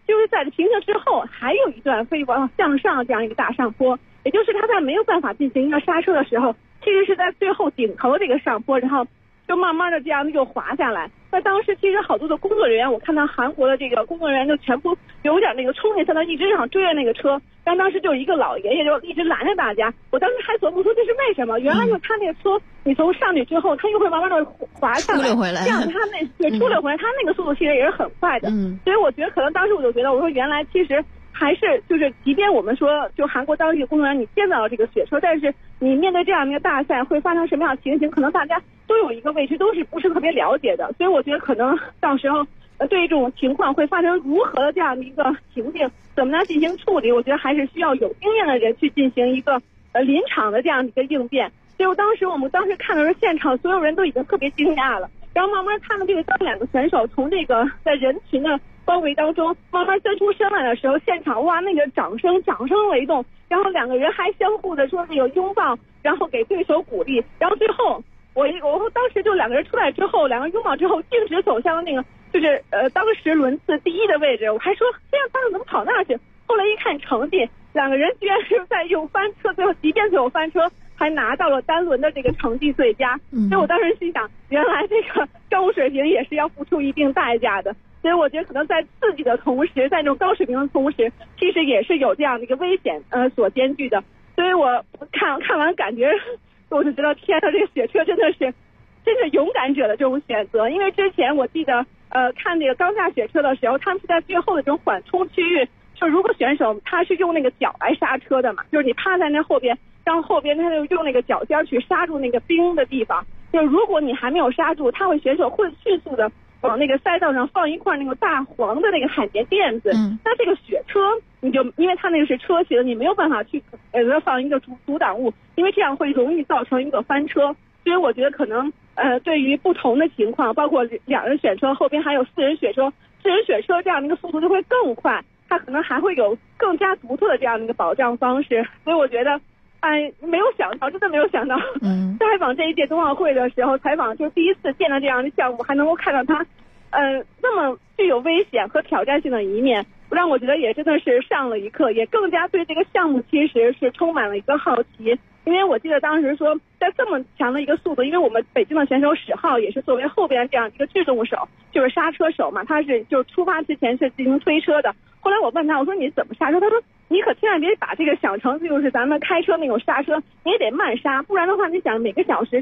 就是在平行之后还有一段飞往向上这样一个大上坡，也就是他在没有办法进行一个刹车的时候，其实是在最后顶头这个上坡，然后就慢慢的这样就滑下来。那当时其实好多的工作人员，我看到韩国的这个工作人员就全部有点那个冲进车，他一直想追着那个车，但当时就有一个老爷爷就一直拦着大家。我当时还琢磨说这是为什么，原来就是他那个车，你从上去之后，他又会慢慢的滑下来，这样他那对出溜回来，他那个速度其实也是很快的。所以我觉得可能当时我就觉得，我说原来其实还是就是即便我们说就韩国当地的工作人员你见到了这个雪车，但是你面对这样一个大赛会发生什么样的情形，可能大家都有一个位置都是不是特别了解的。所以我觉得可能到时候对于这种情况会发生如何的这样的一个情境，怎么来进行处理，我觉得还是需要有经验的人去进行一个临场的这样的一个应变。所以我们当时看的时候，现场所有人都已经特别惊讶了，然后慢慢看到这个当两个选手从这个在人群的包围当中慢慢伸出身来的时候，现场哇那个掌声雷动，然后两个人还相互的说这个拥抱，然后给对手鼓励，然后最后我当时就两个人出来之后，两个人拥抱之后径直走向那个就是当时轮次第一的位置，我还说这样他们怎么跑那儿去，后来一看成绩，两个人居然是在用翻车，最后即便最后翻车还拿到了单轮的这个成绩最佳。所以我当时心想，原来这个高水平也是要付出一定代价的。所以我觉得可能在刺激的同时，在这种高水平的同时，其实也是有这样的一个危险所兼具的。所以我看完感觉，我就觉得天呐，这个雪车真是勇敢者的这种选择。因为之前我记得看那个钢架雪车的时候，他们是在最后的这种缓冲区域，就如果选手他是用那个脚来刹车的嘛，就是你趴在那后边，然后后边他就用那个脚尖去刹住那个冰的地方，就是如果你还没有刹住，选手会迅速的往那个赛道上放一块那个大黄的那个海绵垫子。那这个雪车你就因为它那个是车型，你没有办法去放一个阻挡物，因为这样会容易造成一个翻车。所以我觉得可能对于不同的情况，包括两人选车后边还有四人雪车这样的一个速度就会更快，它可能还会有更加独特的这样的一个保障方式。所以我觉得没有想到，真的没有想到，采访这一届冬奥会的时候，采访就第一次见到这样的项目，还能够看到它那么具有危险和挑战性的一面，让我觉得也真的是上了一课，也更加对这个项目其实是充满了一个好奇。因为我记得当时说，在这么强的一个速度，因为我们北京的选手史浩也是作为后边这样一个制动手，就是刹车手嘛，他是就出发之前是进行推车的。后来我问他，我说你怎么刹车？他说你可千万别把这个想成就是咱们开车那种刹车，你也得慢刹，不然的话，你想每个小时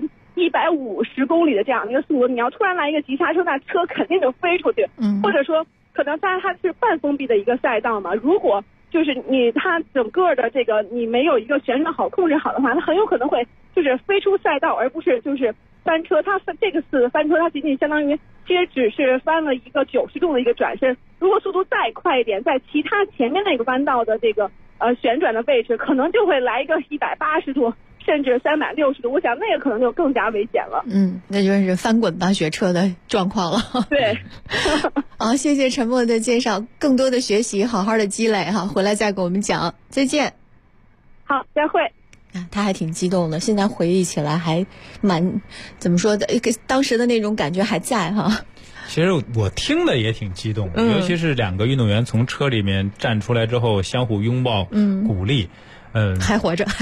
150公里的这样一个速度，你要突然来一个急刹车，那车肯定就飞出去。或者说，可能它是半封闭的一个赛道嘛，如果就是它整个的这个你没有一个旋转好控制好的话，它很有可能会就是飞出赛道，而不是就是翻车。它这个次翻车，它仅仅相当于其实只是翻了一个90度的一个转身。如果速度再快一点，在其他前面那个弯道的这个旋转的位置，可能就会来一个180度。甚至360度，我想那个可能就更加危险了。
那就是翻滚吧雪车的状况了。
对，
好，谢谢陈默的介绍，更多的学习，好好的积累哈，回来再给我们讲。再见。
好，再会。
他还挺激动的，现在回忆起来还蛮怎么说的，当时的那种感觉还在哈。
其实我听的也挺激动的，尤其是两个运动员从车里面站出来之后，相互拥抱，鼓励。
还活着，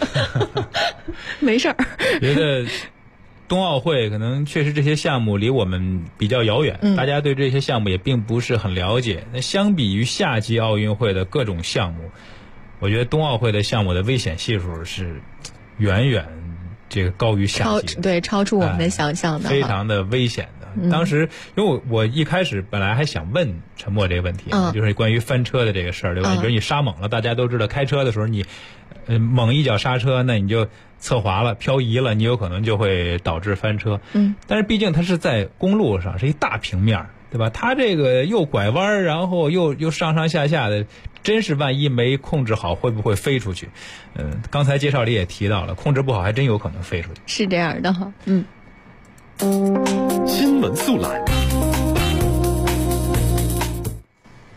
没事儿。
觉得冬奥会可能确实这些项目离我们比较遥远，大家对这些项目也并不是很了解。那相比于夏季奥运会的各种项目，我觉得冬奥会的项目的危险系数是远远这个高于夏季的，
超出我们想象的，
非常的危险。当时因为我一开始本来还想问陈默这个问题，就是关于翻车的这个事儿，对吧？比如你刹猛了，大家都知道开车的时候你猛一脚刹车，那你就侧滑了、漂移了，你有可能就会导致翻车。但是毕竟它是在公路上，是一大平面，对吧？它这个又拐弯，然后又上上下下的，真是万一没控制好，会不会飞出去？刚才介绍里也提到了，控制不好还真有可能飞出去。
是这样的哈，
新闻速览。
好，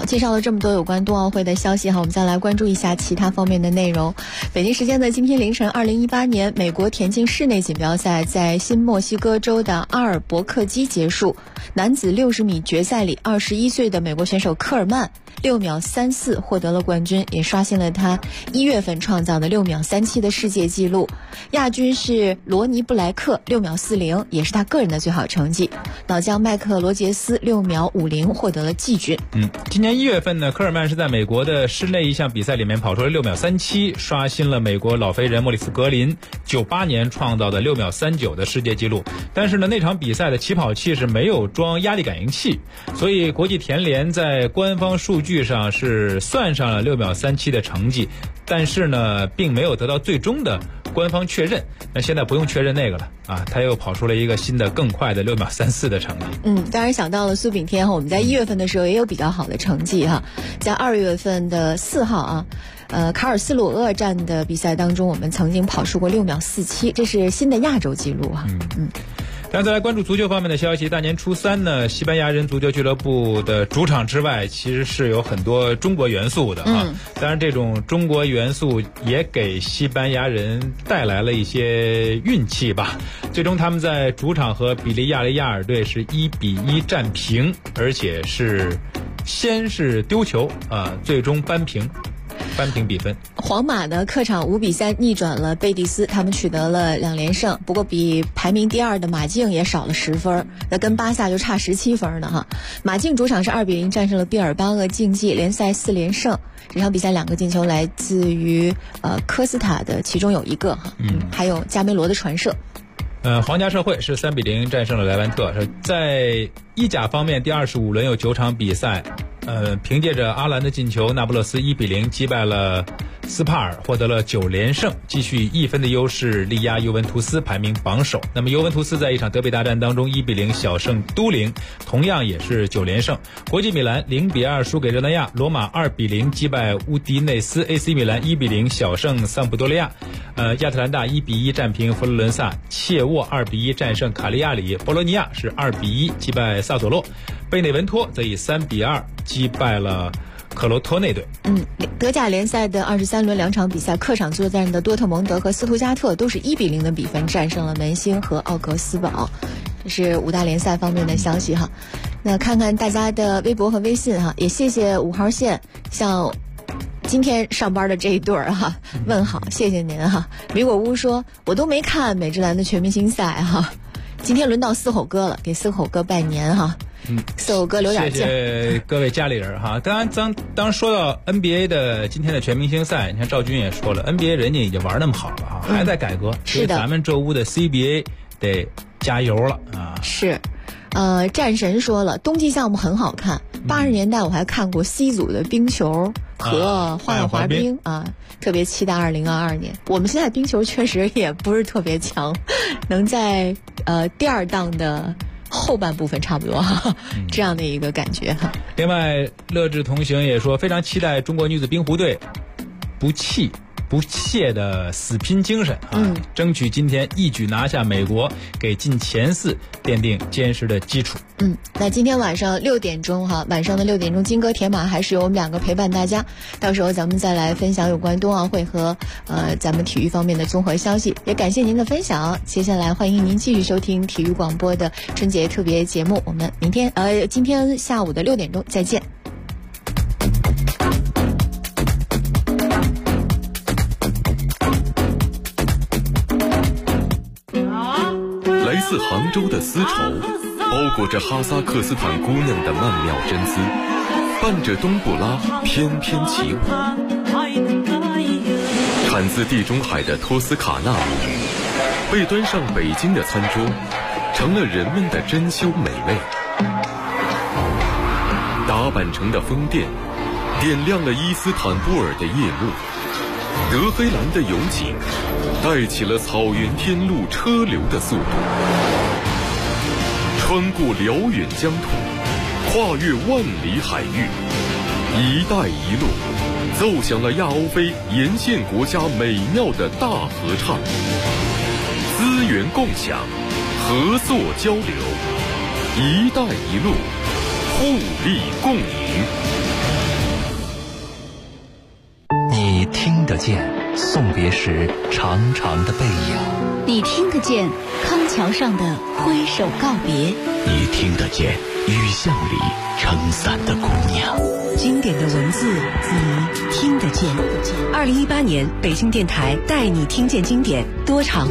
介绍了这么多有关冬奥会的消息哈，我们再来关注一下其他方面的内容。北京时间的今天凌晨，2018年美国田径室内锦标赛在新墨西哥州的阿尔伯克基结束。男子60米决赛里，21岁的美国选手科尔曼6秒34获得了冠军，也刷新了他1月份创造的6秒37的世界纪录。亚军是罗尼布莱克6秒40，也是他个人的最好成绩。老将麦克罗杰斯6秒50获得了季军。
今年1月份呢，科尔曼是在美国的室内一项比赛里面跑出了6秒37，刷新了美国老飞人莫里斯格林98年创造的6秒39的世界纪录。但是呢，那场比赛的起跑器是没有装压力感应器，所以国际田联在官方数据上是算上了6秒37的成绩，但是呢，并没有得到最终的官方确认。那现在不用确认那个了啊，他又跑出了一个新的更快的6秒34的成绩。
当然想到了苏炳添，我们在1月份的时候也有比较好的成绩哈，在2月份的4号啊。卡尔斯鲁厄站的比赛当中，我们曾经跑出过6秒47，这是新的亚洲纪录哈。
但再来关注足球方面的消息，大年初3呢，西班牙人足球俱乐部的主场之外其实是有很多中国元素的啊。当然这种中国元素也给西班牙人带来了一些运气吧。最终他们在主场和比利亚雷亚尔队是1-1战平，而且是先是丢球最终扳平比分。
皇马的客场5-3逆转了贝蒂斯，他们取得了2连胜，不过比排名第2的马竞也少了10分，那跟巴萨就差17分呢哈。马竞主场是2-0战胜了毕尔巴鄂竞技，联赛4连胜。这场比赛2个进球来自于科斯塔的其中有1个哈，还有加梅罗的传射。
皇家社会是3-0战胜了莱万特。在意甲方面，第25轮有9场比赛。凭借着阿兰的进球，那不勒斯1-0击败了斯帕尔，获得了9连胜，继续以1分的优势力压尤文图斯，排名榜首。那么尤文图斯在一场德比大战当中1-0小胜都灵，同样也是9连胜。国际米兰0-2输给热那亚，罗马2-0击败乌迪内斯 ，AC 米兰1-0小胜桑普多利亚。亚特兰大1-1战平佛罗伦萨，切沃2-1战胜卡利亚里，博洛尼亚是2-1击败萨索洛，贝内文托则以3-2击败了克罗托内队。
德甲联赛的23轮2场比赛，客场作战的多特蒙德和斯图加特都是1-0的比分战胜了门兴和奥格斯堡。这是5大联赛方面的消息哈。那看看大家的微博和微信哈，也谢谢5号线像今天上班的这一对儿哈，问好，谢谢您哈。米果屋说我都没看美职篮的全明星赛哈，今天轮到四吼哥了，给四吼哥拜年哈。四吼哥留点劲。
谢谢各位家里人哈。当然当说到 NBA 的今天的全明星赛，你看赵军也说了 ，NBA 人家已经玩那么好了哈，还在改革，
是的，
咱们这屋的 CBA 得加油了啊。
是。战神说了，冬季项目很好看。80年代我还看过 C 组的冰球和花样滑冰啊，特别期待2022年。我们现在冰球确实也不是特别强，能在第2档的后半部分差不多这样的一个感觉哈。
另外，乐智同行也说非常期待中国女子冰壶队不懈的死拼精神啊，争取今天一举拿下美国，给进前4奠定坚实的基础。
那今天晚上6点钟哈，晚上的6点钟，金戈铁马还是由我们2个陪伴大家，到时候咱们再来分享有关冬奥会和咱们体育方面的综合消息。也感谢您的分享，接下来欢迎您继续收听体育广播的春节特别节目，我们今天下午的6点钟再见。
来自杭州的丝绸，包裹着哈萨克斯坦姑娘的曼妙真姿，伴着冬不拉翩翩起舞。产自地中海的托斯卡纳舞，被端上北京的餐桌，成了人们的珍馐美味。打扮成的风电，点亮了伊斯坦布尔的夜幕。德黑兰的勇景，带起了草原天路车流的速度。穿过辽远疆土，跨越万里海域，一带一路奏响了亚欧非沿线国家美妙的大合唱。资源共享，合作交流，一带一路，互利共赢。
得见送别时长长的背影，
你听得见康桥上的挥手告别，
你听得见雨巷里撑伞的姑娘。
经典的文字，你听得见。2018年北京电台带你听见经典多场